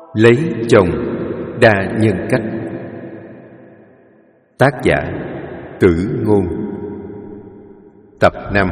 Lấy chồng đa nhân cách. Tác giả Tử Ngôn. Tập 5.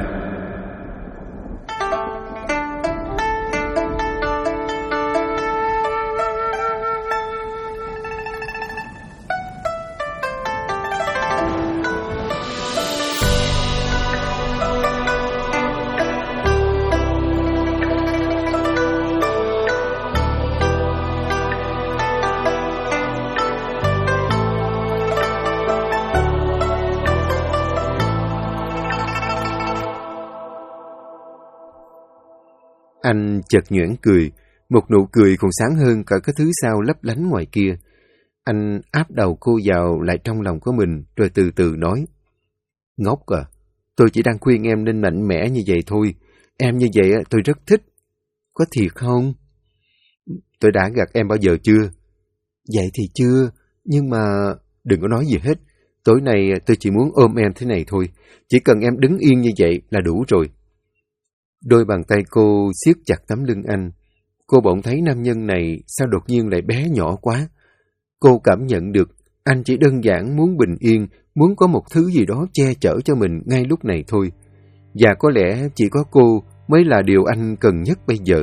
Anh chợt nhoẻn cười, một nụ cười còn sáng hơn cả cái thứ sao lấp lánh ngoài kia. Anh áp đầu cô vào lại trong lòng của mình, rồi từ từ nói: "Ngốc à, tôi chỉ đang khuyên em nên mạnh mẽ như vậy thôi. Em như vậy tôi rất thích." "Có thiệt không?" "Tôi đã gạt em bao giờ chưa?" "Vậy thì chưa, nhưng mà..." "Đừng có nói gì hết. Tối nay tôi chỉ muốn ôm em thế này thôi. Chỉ cần em đứng yên như vậy là đủ rồi." Đôi bàn tay cô siết chặt tấm lưng anh. Cô bỗng thấy nam nhân này sao đột nhiên lại bé nhỏ quá. Cô cảm nhận được anh chỉ đơn giản muốn bình yên, muốn có một thứ gì đó che chở cho mình ngay lúc này thôi. Và có lẽ chỉ có cô mới là điều anh cần nhất bây giờ.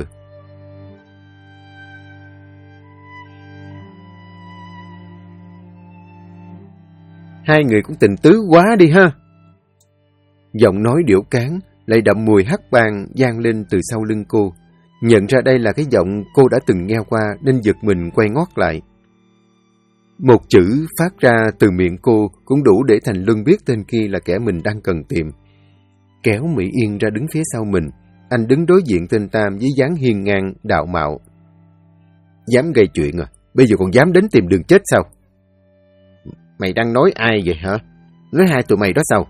"Hai người cũng tình tứ quá đi ha." Giọng nói điểu cáng lại đậm mùi hắc bang vang lên từ sau lưng cô. Nhận ra đây là cái giọng cô đã từng nghe qua nên giật mình quay ngoắt lại. Một chữ phát ra từ miệng cô cũng đủ để Thành Luân biết tên kia là kẻ mình đang cần tìm. Kéo Mỹ Yên ra đứng phía sau mình, anh đứng đối diện tên Tam với dáng hiên ngang, đạo mạo. "Dám gây chuyện à? Bây giờ còn dám đến tìm đường chết sao?" "Mày đang nói ai vậy hả? Nói hai tụi mày đó sao?"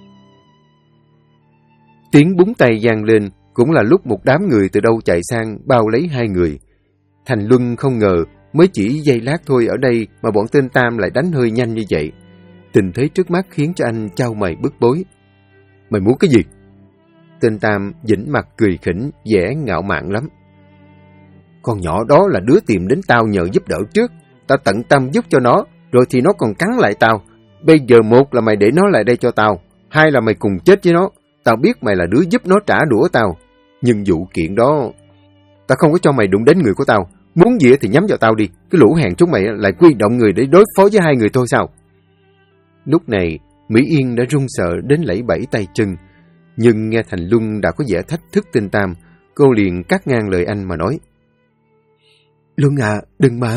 Tiếng búng tay vang lên, cũng là lúc một đám người từ đâu chạy sang bao lấy hai người. Thành Luân không ngờ, mới chỉ giây lát thôi ở đây mà bọn tên Tam lại đánh hơi nhanh như vậy. Tình thế trước mắt khiến cho anh chau mày bức bối. "Mày muốn cái gì?" Tên Tam dĩnh mặt cười khỉnh, vẻ ngạo mạn lắm. "Con nhỏ đó là đứa tìm đến tao nhờ giúp đỡ trước. Tao tận tâm giúp cho nó, rồi thì nó còn cắn lại tao. Bây giờ một là mày để nó lại đây cho tao, hai là mày cùng chết với nó. Tao biết mày là đứa giúp nó trả đũa tao. Nhưng vụ kiện đó, tao không có cho mày đụng đến người của tao. Muốn gì thì nhắm vào tao đi. Cái lũ hèn chúng mày lại quy động người để đối phó với hai người thôi sao?" Lúc này, Mỹ Yên đã run sợ đến lẫy bẫy tay chân. Nhưng nghe Thành Luân đã có vẻ thách thức tên Tam, cô liền cắt ngang lời anh mà nói: "Luân à, đừng mà."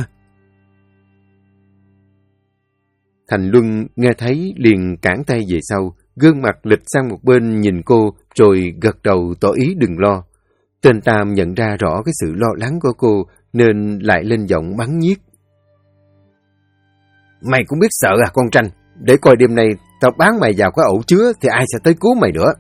Thành Luân nghe thấy liền cản tay về sau, gương mặt lệch sang một bên nhìn cô, rồi gật đầu tỏ ý đừng lo. Tên Tam nhận ra rõ cái sự lo lắng của cô, nên lại lên giọng mắng nhiếc: "Mày cũng biết sợ à con tranh? Để coi đêm nay tao bán mày vào cái ổ chứa thì ai sẽ tới cứu mày nữa."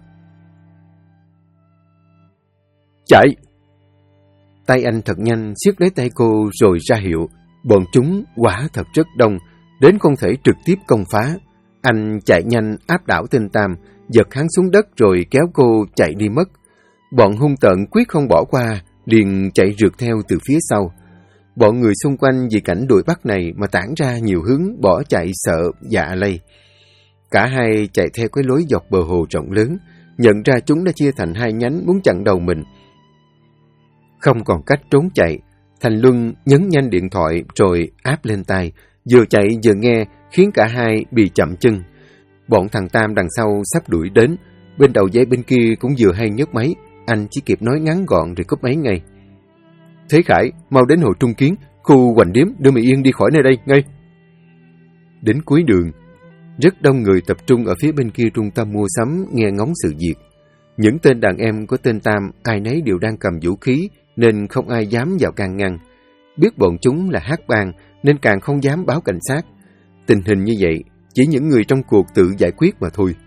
"Chạy!" Tay anh thật nhanh siết lấy tay cô rồi ra hiệu. Bọn chúng quả thật rất đông, đến không thể trực tiếp công phá. Anh chạy nhanh áp đảo tên Tam, giật hắn xuống đất rồi kéo cô chạy đi mất. Bọn hung tợn quyết không bỏ qua, liền chạy rượt theo từ phía sau. Bọn người xung quanh vì cảnh đuổi bắt này mà tản ra nhiều hướng bỏ chạy sợ dạ lây. Cả hai chạy theo cái lối dọc bờ hồ rộng lớn, nhận ra chúng đã chia thành hai nhánh muốn chặn đầu mình. Không còn cách trốn chạy, Thành Luân nhấn nhanh điện thoại rồi áp lên tai, vừa chạy vừa nghe khiến cả hai bị chậm chân. Bọn thằng Tam đằng sau sắp đuổi đến, bên đầu dây bên kia cũng vừa hay nhấc máy, anh chỉ kịp nói ngắn gọn rồi cúp máy ngay. "Thế Khải, mau đến hồ Trung Kiến, khu Hoành Điếm, đưa Mỹ Yên đi khỏi nơi đây, ngay." Đến cuối đường, rất đông người tập trung ở phía bên kia trung tâm mua sắm nghe ngóng sự việc. Những tên đàn em của tên Tam ai nấy đều đang cầm vũ khí nên không ai dám vào can ngăn. Biết bọn chúng là hắc bang nên càng không dám báo cảnh sát. Tình hình như vậy, chỉ những người trong cuộc tự giải quyết mà thôi.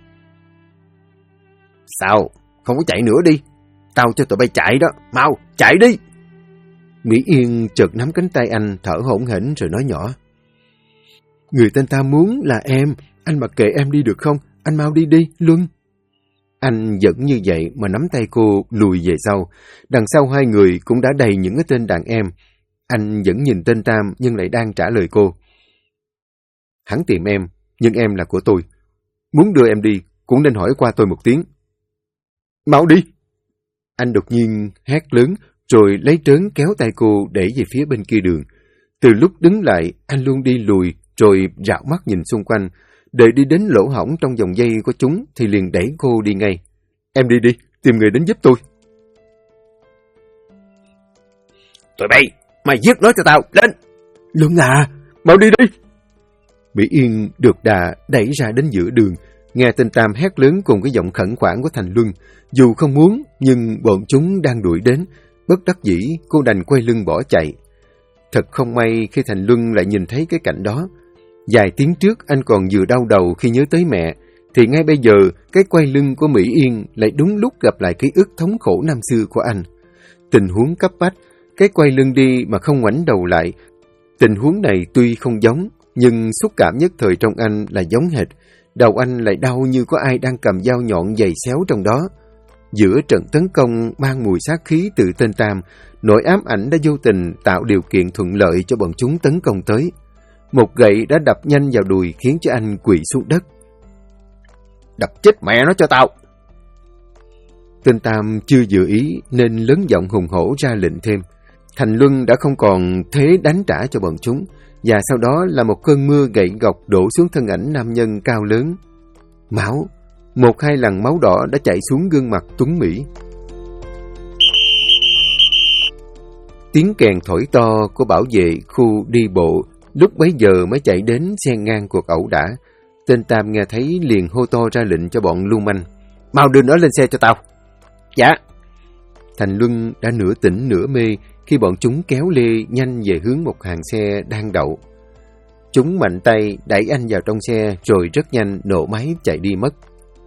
"Sao? Không có chạy nữa đi. Tao cho tụi bay chạy đó. Mau, chạy đi!" Mỹ Yên chợt nắm cánh tay anh thở hổn hển rồi nói nhỏ: "Người tên ta muốn là em. Anh mặc kệ em đi được không? Anh mau đi đi, Luân." Anh vẫn như vậy mà nắm tay cô lùi về sau. Đằng sau hai người cũng đã đầy những cái tên đàn em. Anh vẫn nhìn tên Tam nhưng lại đang trả lời cô. Hắn tìm em, nhưng em là của tôi. Muốn đưa em đi, cũng nên hỏi qua tôi một tiếng. Mau đi! Anh đột nhiên hét lớn, rồi lấy trớn kéo tay cô đẩy về phía bên kia đường. Từ lúc đứng lại, anh luôn đi lùi, rồi rảo mắt nhìn xung quanh. Đợi đi đến lỗ hổng trong vòng dây của chúng, thì liền đẩy cô đi ngay. Em đi đi, tìm người đến giúp tôi. Tụi bay, mày giết nó cho tao, lên! Luân à, mau đi đi! Mỹ Yên được đà đẩy ra đến giữa đường, nghe tên Tam hét lớn cùng cái giọng khẩn khoản của Thành Luân. Dù không muốn, nhưng bọn chúng đang đuổi đến. Bất đắc dĩ, cô đành quay lưng bỏ chạy. Thật không may khi Thành Luân lại nhìn thấy cái cảnh đó. Vài tiếng trước anh còn vừa đau đầu khi nhớ tới mẹ, thì ngay bây giờ cái quay lưng của Mỹ Yên lại đúng lúc gặp lại ký ức thống khổ năm xưa của anh. Tình huống cấp bách, cái quay lưng đi mà không ngoảnh đầu lại. Tình huống này tuy không giống, nhưng xúc cảm nhất thời trong anh là giống hệt. Đầu anh lại đau như có ai đang cầm dao nhọn dày xéo trong đó. Giữa trận tấn công mang mùi sát khí từ tên Tam, nỗi ám ảnh đã vô tình tạo điều kiện thuận lợi cho bọn chúng tấn công tới. Một gậy đã đập nhanh vào đùi khiến cho anh quỵ xuống đất. Đập chết mẹ nó cho tao! Tên Tam chưa dự ý nên lớn giọng hùng hổ ra lệnh thêm. Thành Luân đã không còn thế đánh trả cho bọn chúng, và sau đó là một cơn mưa gậy gộc đổ xuống thân ảnh nam nhân cao lớn. Máu, một hai lần máu đỏ đã chảy xuống gương mặt tuấn mỹ. Tiếng kèn thổi to của bảo vệ khu đi bộ lúc bấy giờ mới chạy đến xen ngang cuộc ẩu đả. Tên Tam nghe thấy liền hô to ra lệnh cho bọn lưu manh. Mau đưa nó lên xe cho tao. Dạ. Thành Luân đã nửa tỉnh nửa mê khi bọn chúng kéo lê nhanh về hướng một hàng xe đang đậu. Chúng mạnh tay đẩy anh vào trong xe rồi rất nhanh nổ máy chạy đi mất.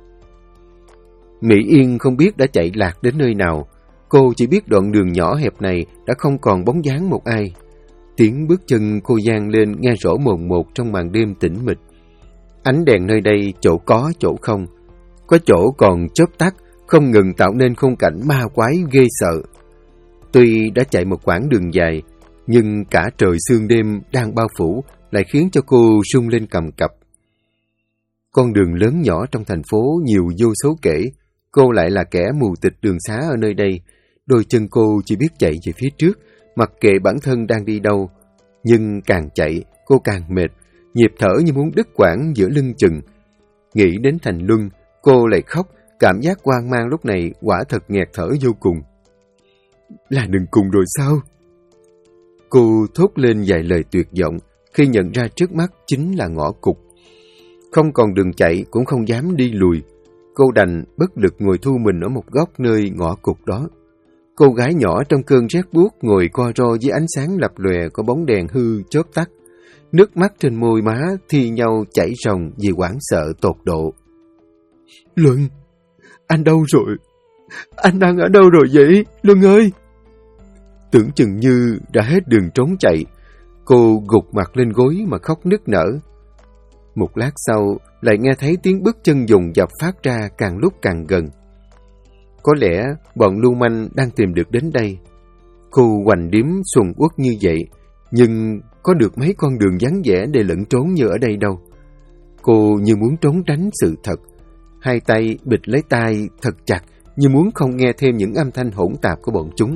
Mỹ Yên không biết đã chạy lạc đến nơi nào. Cô chỉ biết đoạn đường nhỏ hẹp này đã không còn bóng dáng một ai. Tiếng bước chân cô vang lên nghe rõ mồn một trong màn đêm tĩnh mịch. Ánh đèn nơi đây chỗ có chỗ không. Có chỗ còn chớp tắt, không ngừng tạo nên khung cảnh ma quái ghê sợ. Tuy đã chạy một quãng đường dài, nhưng cả trời sương đêm đang bao phủ lại khiến cho cô rung lên cầm cập. Con đường lớn nhỏ trong thành phố nhiều vô số kể, cô lại là kẻ mù tịch đường xá ở nơi đây. Đôi chân cô chỉ biết chạy về phía trước, mặc kệ bản thân đang đi đâu. Nhưng càng chạy, cô càng mệt, nhịp thở như muốn đứt quãng giữa lưng chừng. Nghĩ đến Thành Luân, cô lại khóc, cảm giác hoang mang lúc này quả thật nghẹt thở vô cùng. Là đừng cùng rồi sao? Cô thốt lên vài lời tuyệt vọng khi nhận ra trước mắt chính là ngõ cụt. Không còn đường chạy cũng không dám đi lùi. Cô đành bất lực ngồi thu mình ở một góc nơi ngõ cụt đó. Cô gái nhỏ trong cơn rét buốt ngồi co ro dưới ánh sáng lập lòe của bóng đèn hư chớp tắt. Nước mắt trên môi má thi nhau chảy ròng vì hoảng sợ tột độ. Luân, anh đâu rồi? Anh đang ở đâu rồi vậy, Luân ơi? Tưởng chừng như đã hết đường trốn chạy, cô gục mặt lên gối mà khóc nức nở. Một lát sau, lại nghe thấy tiếng bước chân dồn dập phát ra càng lúc càng gần. Có lẽ bọn lưu manh đang tìm được đến đây. Cô hoành điếm xuân uất như vậy, nhưng có được mấy con đường vắng vẻ để lẫn trốn như ở đây đâu. Cô như muốn trốn tránh sự thật, hai tay bịt lấy tai thật chặt như muốn không nghe thêm những âm thanh hỗn tạp của bọn chúng.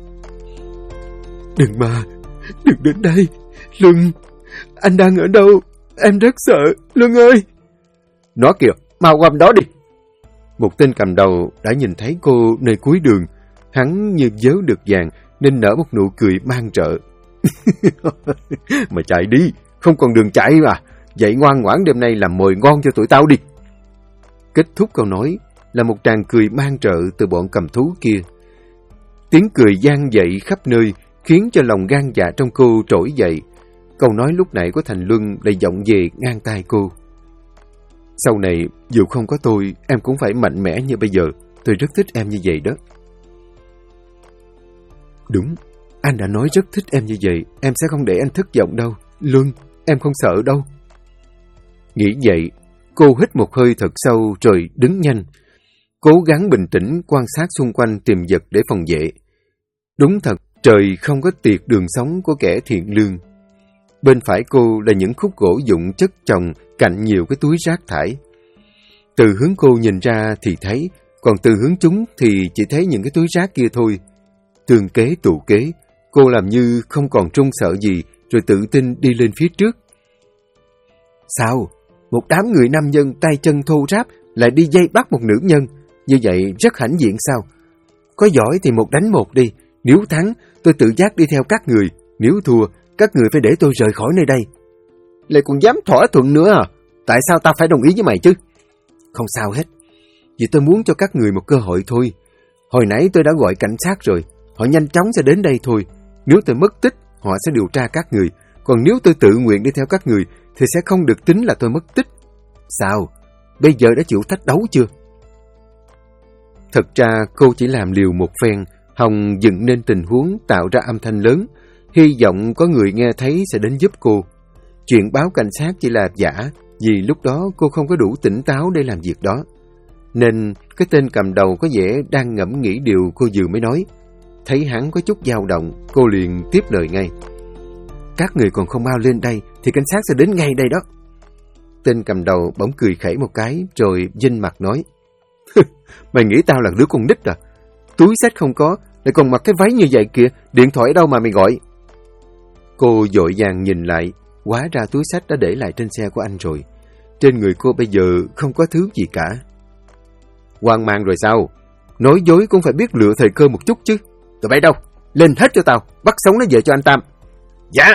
Đừng đến đây, Luân, anh đang ở đâu? Em rất sợ, Luân ơi! Nó kìa, mau qua đó đi! Một tên cầm đầu đã nhìn thấy cô nơi cuối đường. Hắn như vớ được vàng nên nở một nụ cười mang rợ. Mà chạy đi, không còn đường chạy mà. Vậy ngoan ngoãn đêm nay làm mồi ngon cho tụi tao đi. Kết thúc câu nói là một tràng cười mang rợ từ bọn cầm thú kia. Tiếng cười vang dậy khắp nơi khiến cho lòng gan dạ trong cô trỗi dậy. Câu nói lúc nãy của Thành Luân lại vọng về ngang tai cô. Sau này, dù không có tôi, em cũng phải mạnh mẽ như bây giờ. Tôi rất thích em như vậy đó. Đúng, anh đã nói rất thích em như vậy. Em sẽ không để anh thất vọng đâu. Luân, em không sợ đâu. Nghĩ vậy, cô hít một hơi thật sâu rồi đứng nhanh. Cố gắng bình tĩnh quan sát xung quanh tìm vật để phòng vệ. Đúng thật, Trời không có tiệt đường sống của kẻ thiện lương. Bên phải cô là những khúc gỗ vụn chất chồng cạnh nhiều cái túi rác thải. Từ hướng cô nhìn ra thì thấy, còn từ hướng chúng thì chỉ thấy những cái túi rác kia thôi. Tương kế tụ kế, cô làm như không còn trung sợ gì, rồi tự tin đi lên phía trước. Sao? Một đám người nam nhân tay chân thô ráp lại đi dây bắt một nữ nhân, như vậy rất hãnh diện sao? Có giỏi thì 1 đánh 1 đi, nếu thắng tôi tự giác đi theo các người, nếu thua các người phải để tôi rời khỏi nơi đây. Lại còn dám thỏa thuận nữa à? Tại sao tao phải đồng ý với mày chứ? Không sao hết, vì tôi muốn cho các người một cơ hội thôi. Hồi nãy tôi đã gọi cảnh sát rồi, họ nhanh chóng sẽ đến đây thôi. Nếu tôi mất tích, họ sẽ điều tra các người, còn nếu tôi tự nguyện đi theo các người thì sẽ không được tính là tôi mất tích. Sao? Bây giờ đã chịu thách đấu chưa? Thật ra cô chỉ làm liều một phen, hòng dựng nên tình huống tạo ra âm thanh lớn, hy vọng có người nghe thấy sẽ đến giúp cô. Chuyện báo cảnh sát chỉ là giả, vì lúc đó cô không có đủ tỉnh táo để làm việc đó. Nên cái tên cầm đầu có vẻ đang ngẫm nghĩ điều cô vừa mới nói. Thấy hắn có chút dao động, cô liền tiếp lời ngay. Các người còn không mau lên đây thì cảnh sát sẽ đến ngay đây đó. Tên cầm đầu bỗng cười khẩy một cái rồi vinh mặt nói. Mày nghĩ tao là đứa con nít à? Túi xách không có, lại còn mặc cái váy như vậy kìa, điện thoại đâu mà mày gọi? Cô vội vàng nhìn lại, hóa ra túi xách đã để lại trên xe của anh rồi. Trên người cô bây giờ không có thứ gì cả. Hoang mang rồi sao? Nói dối cũng phải biết lựa thời cơ một chút chứ. Tụi bay đâu? Lên hết cho tao, bắt sống nó về cho anh Tam. Dạ!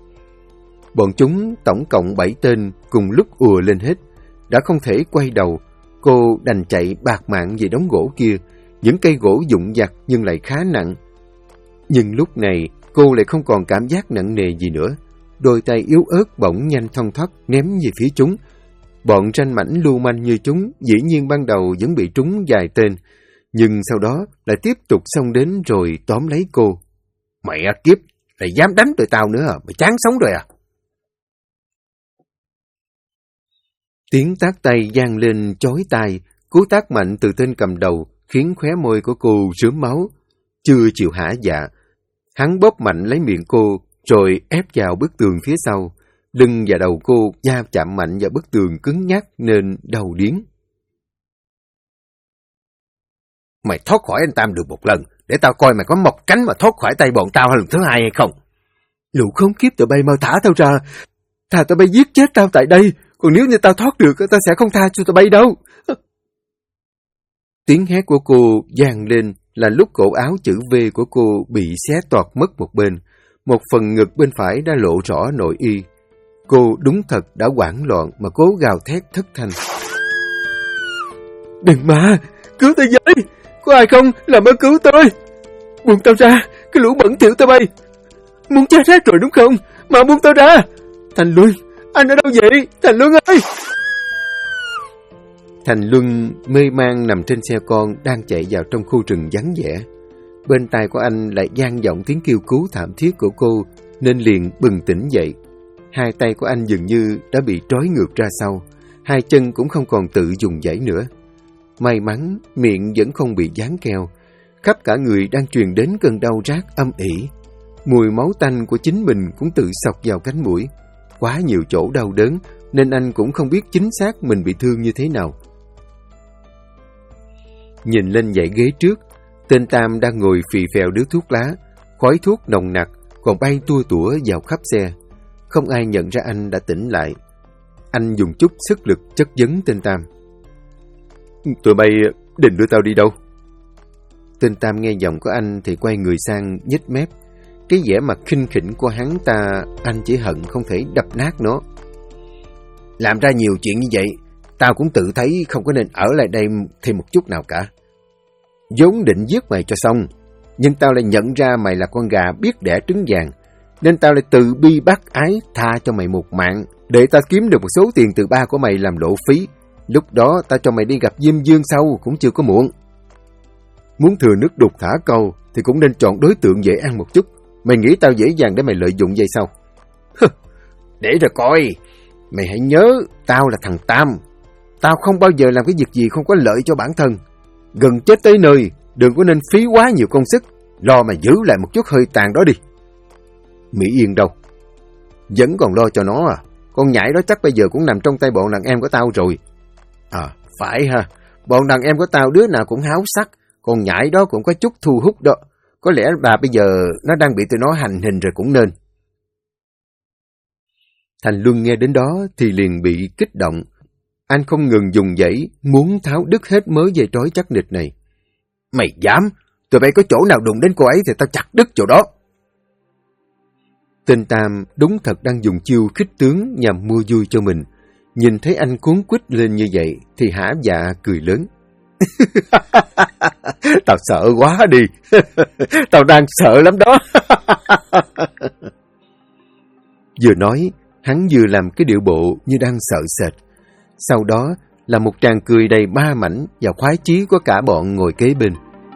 Bọn chúng tổng cộng 7 tên cùng lúc ùa lên hết. Đã không thể quay đầu, cô đành chạy bạt mạng về đống gỗ kia. Những cây gỗ vụn vặt nhưng lại khá nặng. Nhưng lúc này cô lại không còn cảm giác nặng nề gì nữa. Đôi tay yếu ớt bỗng nhanh thon thót ném về phía chúng. Bọn ranh mãnh lưu manh như chúng dĩ nhiên ban đầu vẫn bị trúng vài tên, nhưng sau đó lại tiếp tục xông đến rồi tóm lấy cô. Mẹ kiếp, lại dám đánh tụi tao nữa à? Mày chán sống rồi à? Tiếng tát tay vang lên chói tai, cú tát mạnh từ tên cầm đầu khiến khóe môi của cô rướm máu. Chưa chịu hả dạ, hắn bóp mạnh lấy miệng cô rồi ép vào bức tường phía sau. Lưng và đầu cô va chạm mạnh vào bức tường cứng nhắc nên đau điếng. Mày thoát khỏi anh Tam được một lần, để tao coi mày có mọc cánh mà thoát khỏi tay bọn tao lần thứ 2 hay không. Lũ khốn kiếp tụi bay mau thả tao ra, thà tụi bay giết chết tao tại đây, còn nếu như tao thoát được tao sẽ không tha cho tụi bay đâu. Tiếng hét của cô vang lên là lúc cổ áo chữ V của cô bị xé toạc mất một bên, một phần ngực bên phải đã lộ rõ nội y. Cô đúng thật đã hoảng loạn mà cố gào thét thất thanh. Đừng mà, cứu tôi với, có ai không, làm ơn cứu tôi. Buông tao ra, cái lũ bẩn thỉu tao bay. Muốn chết hết rồi đúng không, mà buông tao ra. Thành Luân, anh ở đâu vậy, Thành Luân ơi. Thành Luân mê man nằm trên xe con đang chạy vào trong khu rừng vắng vẻ. Bên tai của anh lại vang vọng tiếng kêu cứu thảm thiết của cô nên liền bừng tỉnh dậy. Hai tay của anh dường như đã bị trói ngược ra sau, hai chân cũng không còn tự dùng dãy nữa. May mắn miệng vẫn không bị dán keo. Khắp cả người đang truyền đến cơn đau rát âm ỉ. Mùi máu tanh của chính mình cũng tự xộc vào cánh mũi. Quá nhiều chỗ đau đớn nên anh cũng không biết chính xác mình bị thương như thế nào. Nhìn lên dãy ghế trước, tên Tam đang ngồi phì phèo điếu thuốc lá, khói thuốc nồng nặc còn bay tua tủa vào khắp xe. Không ai nhận ra anh đã tỉnh lại. Anh dùng chút sức lực chất vấn tên Tam. Tụi bay định đưa tao đi đâu? Tên Tam nghe giọng của anh thì quay người sang nhếch mép. Cái vẻ mặt khinh khỉnh của hắn ta, anh chỉ hận không thể đập nát nó. Làm ra nhiều chuyện như vậy, tao cũng tự thấy không có nên ở lại đây thêm một chút nào cả. Vốn định giết mày cho xong, nhưng tao lại nhận ra mày là con gà biết đẻ trứng vàng, nên tao lại từ bi bác ái tha cho mày một mạng, để tao kiếm được một số tiền từ ba của mày làm lộ phí. Lúc đó tao cho mày đi gặp Diêm Dương sau cũng chưa có muộn. Muốn thừa nước đục thả câu thì cũng nên chọn đối tượng dễ ăn một chút. Mày nghĩ tao dễ dàng để mày lợi dụng vậy sao? Để rồi coi. Mày hãy nhớ, tao là thằng Tam. Tao không bao giờ làm cái việc gì không có lợi cho bản thân. Gần chết tới nơi, đừng có nên phí quá nhiều công sức. Lo mà giữ lại một chút hơi tàn đó đi. Mỹ Yên đâu? Vẫn còn lo cho nó à? Con nhãi đó chắc bây giờ cũng nằm trong tay bọn đàn em của tao rồi. À, phải ha. Bọn đàn em của tao đứa nào cũng háo sắc. Con nhãi đó cũng có chút thu hút đó. Có lẽ bà bây giờ nó đang bị tụi nó hành hình rồi cũng nên. Thành Luân nghe đến đó thì liền bị kích động. Anh không ngừng dùng dãy, muốn tháo đứt hết mớ dây trói chắc nịch này. Mày dám? Tụi bay có chỗ nào đụng đến cô ấy thì tao chặt đứt chỗ đó. Tên Tam đúng thật đang dùng chiêu khích tướng nhằm mua vui cho mình. Nhìn thấy anh cuốn quýt lên như vậy thì hả dạ cười lớn. Tao sợ quá đi. Tao đang sợ lắm đó. Vừa nói, hắn vừa làm cái điệu bộ như đang sợ sệt. Sau đó là một tràng cười đầy ba mảnh và khoái chí của cả bọn ngồi kế bên.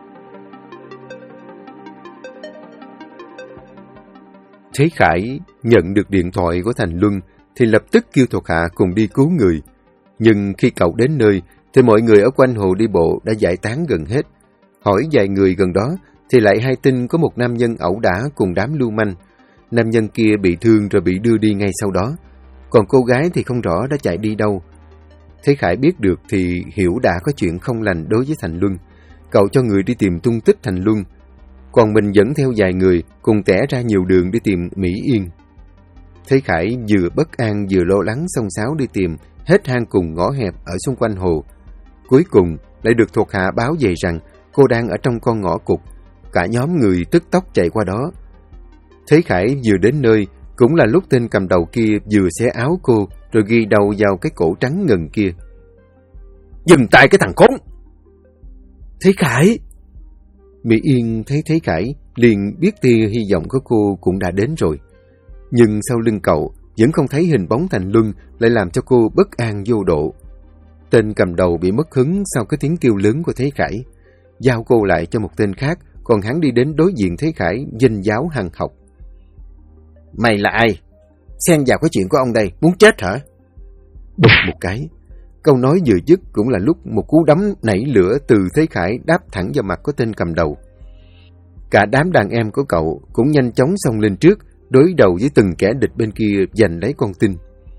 Thế Khải nhận được điện thoại của Thành Luân thì lập tức kêu thuộc hạ cùng đi cứu người. Nhưng khi cậu đến nơi thì mọi người ở quanh hồ đi bộ đã giải tán gần hết. Hỏi vài người gần đó thì lại hay tin có một nam nhân ẩu đả cùng đám lưu manh. Nam nhân kia bị thương rồi bị đưa đi ngay sau đó. Còn cô gái thì không rõ đã chạy đi đâu. Thế Khải biết được thì hiểu đã có chuyện không lành đối với Thành Luân. Cậu cho người đi tìm tung tích Thành Luân. Còn mình dẫn theo vài người cùng tẻ ra nhiều đường đi tìm Mỹ Yên. Thế Khải vừa bất an vừa lo lắng xông xáo đi tìm hết hang cùng ngõ hẹp ở xung quanh hồ. Cuối cùng lại được thuộc hạ báo về rằng cô đang ở trong con ngõ cụt. Cả nhóm người tức tốc chạy qua đó. Thế Khải vừa đến nơi cũng là lúc tên cầm đầu kia vừa xé áo cô rồi ghi đầu vào cái cổ trắng ngần kia. Dừng tay cái thằng khốn! Thế Khải! Mỹ Yên thấy Thế Khải liền biết tia hy vọng của cô cũng đã đến rồi. Nhưng sau lưng cậu vẫn không thấy hình bóng Thành Luân, lại làm cho cô bất an vô độ. Tên cầm đầu bị mất hứng sau cái tiếng kêu lớn của Thế Khải. Giao cô lại cho một tên khác, còn hắn đi đến đối diện Thế Khải danh giáo hằng học. Mày là ai? Xen vào cái chuyện của ông đây, muốn chết hả? Bụp một cái. Câu nói vừa dứt cũng là lúc một cú đấm nảy lửa từ Thế Khải đáp thẳng vào mặt của tên cầm đầu. Cả đám đàn em của cậu cũng nhanh chóng xông lên trước, đối đầu với từng kẻ địch bên kia giành lấy con tin.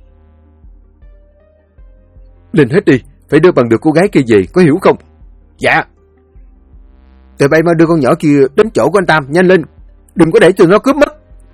Lên hết đi, phải đưa bằng được cô gái kia về, có hiểu không? Dạ. Tụi bay mau đưa con nhỏ kia đến chỗ của anh Tam, nhanh lên, đừng có để tụi nó cướp mất.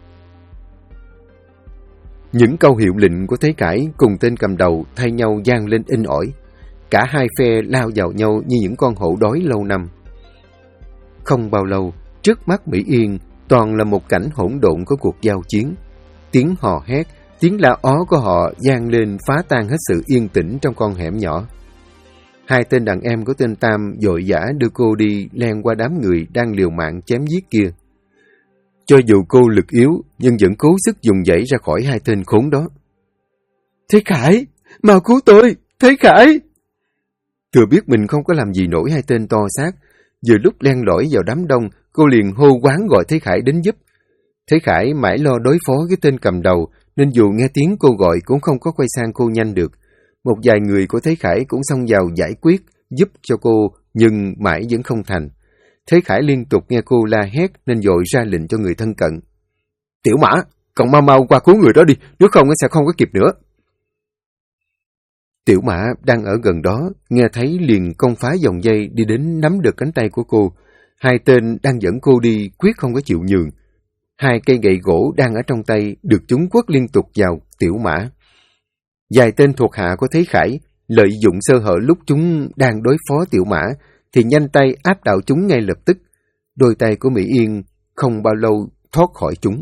Những câu hiệu lệnh của Thế Khải cùng tên cầm đầu thay nhau vang lên inh ỏi. Cả hai phe lao vào nhau như những con hổ đói lâu năm. Không bao lâu, trước mắt Mỹ Yên toàn là một cảnh hỗn độn của cuộc giao chiến. Tiếng hò hét, tiếng la ó của họ vang lên phá tan hết sự yên tĩnh trong con hẻm nhỏ. Hai tên đàn em của tên Tam vội vã đưa cô đi len qua đám người đang liều mạng chém giết kia. Cho dù cô lực yếu, nhưng vẫn cố sức dùng dãy ra khỏi hai tên khốn đó. Thế Khải! Mau cứu tôi! Thế Khải! Thừa biết mình không có làm gì nổi hai tên to xác, vừa lúc len lỏi vào đám đông, cô liền hô quán gọi Thế Khải đến giúp. Thế Khải mãi lo đối phó với tên cầm đầu, nên dù nghe tiếng cô gọi cũng không có quay sang cô nhanh được. Một vài người của Thế Khải cũng xông vào giải quyết, giúp cho cô, nhưng mãi vẫn không thành. Thế Khải liên tục nghe cô la hét nên vội ra lệnh cho người thân cận. Tiểu Mã, cậu mau mau qua cứu người đó đi, nếu không sẽ không có kịp nữa. Tiểu Mã đang ở gần đó, nghe thấy liền công phá vòng dây đi đến nắm được cánh tay của cô. Hai tên đang dẫn cô đi quyết không có chịu nhường. Hai cây gậy gỗ đang ở trong tay được chúng quất liên tục vào Tiểu Mã. Vài tên thuộc hạ của Thế Khải lợi dụng sơ hở lúc chúng đang đối phó Tiểu Mã thì nhanh tay áp đảo chúng ngay lập tức. Đôi tay của Mỹ Yên không bao lâu thoát khỏi chúng.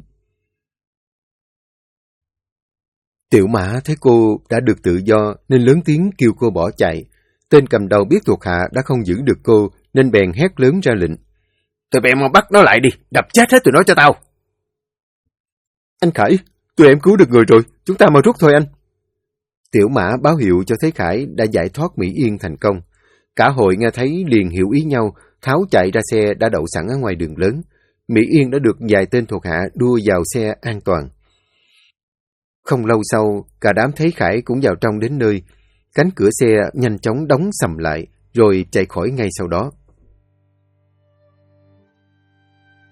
Tiểu Mã thấy cô đã được tự do nên lớn tiếng kêu cô bỏ chạy. Tên cầm đầu biết thuộc hạ đã không giữ được cô nên bèn hét lớn ra lệnh. Tụi em mau bắt nó lại đi, đập chết hết tụi nó cho tao. Anh Khải, tụi em cứu được người rồi, chúng ta mau rút thôi anh. Tiểu Mã báo hiệu cho Thế Khải đã giải thoát Mỹ Yên thành công. Cả hội nghe thấy liền hiểu ý nhau, tháo chạy ra xe đã đậu sẵn ở ngoài đường lớn. Mỹ Yên đã được vài tên thuộc hạ đua vào xe an toàn. Không lâu sau, cả đám Thế Khải cũng vào trong đến nơi. Cánh cửa xe nhanh chóng đóng sầm lại, rồi chạy khỏi ngay sau đó.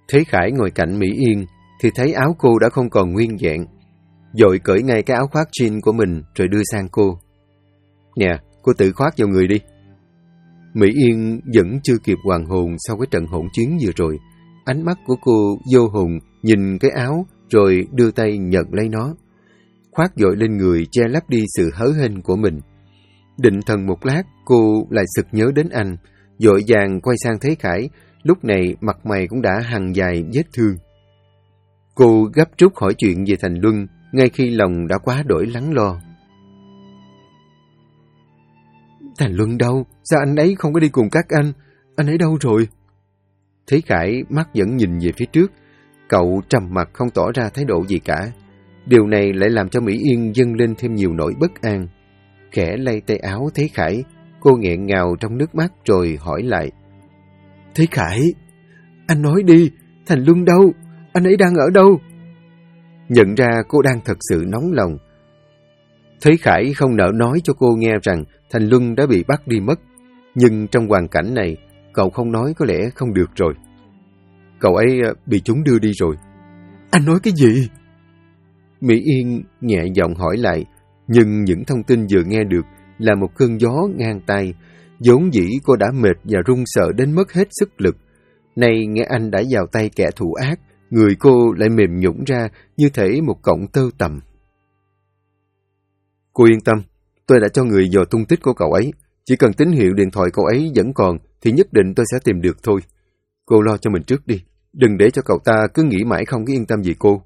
Thế Khải ngồi cạnh Mỹ Yên thì thấy áo cô đã không còn nguyên vẹn. Vội cởi ngay cái áo khoác jean của mình rồi đưa sang cô. Nè, cô tự khoác vào người đi. Mỹ Yên vẫn chưa kịp hoàn hồn sau cái trận hỗn chiến vừa rồi. Ánh mắt của cô vô hồn nhìn cái áo rồi đưa tay nhận lấy nó. Khoác vội lên người che lấp đi sự hớ hênh của mình. Định thần một lát, cô lại sực nhớ đến anh, vội vàng quay sang Thế Khải, lúc này mặt mày cũng đã hằn dài vết thương. Cô gấp rút hỏi chuyện về Thành Luân, ngay khi lòng đã quá đổi lắng lo. Thành Luân đâu? Sao anh ấy không có đi cùng các anh? Anh ấy đâu rồi? Thế Khải mắt vẫn nhìn về phía trước. Cậu trầm mặc không tỏ ra thái độ gì cả. Điều này lại làm cho Mỹ Yên dâng lên thêm nhiều nỗi bất an. Khẽ lay tay áo Thế Khải, cô nghẹn ngào trong nước mắt rồi hỏi lại. Thế Khải, anh nói đi, Thành Luân đâu? Anh ấy đang ở đâu? Nhận ra cô đang thật sự nóng lòng. Thế Khải không nỡ nói cho cô nghe rằng Thành Luân đã bị bắt đi mất. Nhưng trong hoàn cảnh này, cậu không nói có lẽ không được rồi. Cậu ấy bị chúng đưa đi rồi. Anh nói cái gì? Mỹ Yên nhẹ giọng hỏi lại, nhưng những thông tin vừa nghe được là một cơn gió ngang tay. Vốn dĩ cô đã mệt và run sợ đến mất hết sức lực. Nay nghe anh đã vào tay kẻ thù ác, người cô lại mềm nhũn ra như thể một cọng tơ tằm. Cô yên tâm, tôi đã cho người dò tung tích của cậu ấy. Chỉ cần tín hiệu điện thoại cậu ấy vẫn còn thì nhất định tôi sẽ tìm được thôi. Cô lo cho mình trước đi, đừng để cho cậu ta cứ nghĩ mãi không có yên tâm gì cô.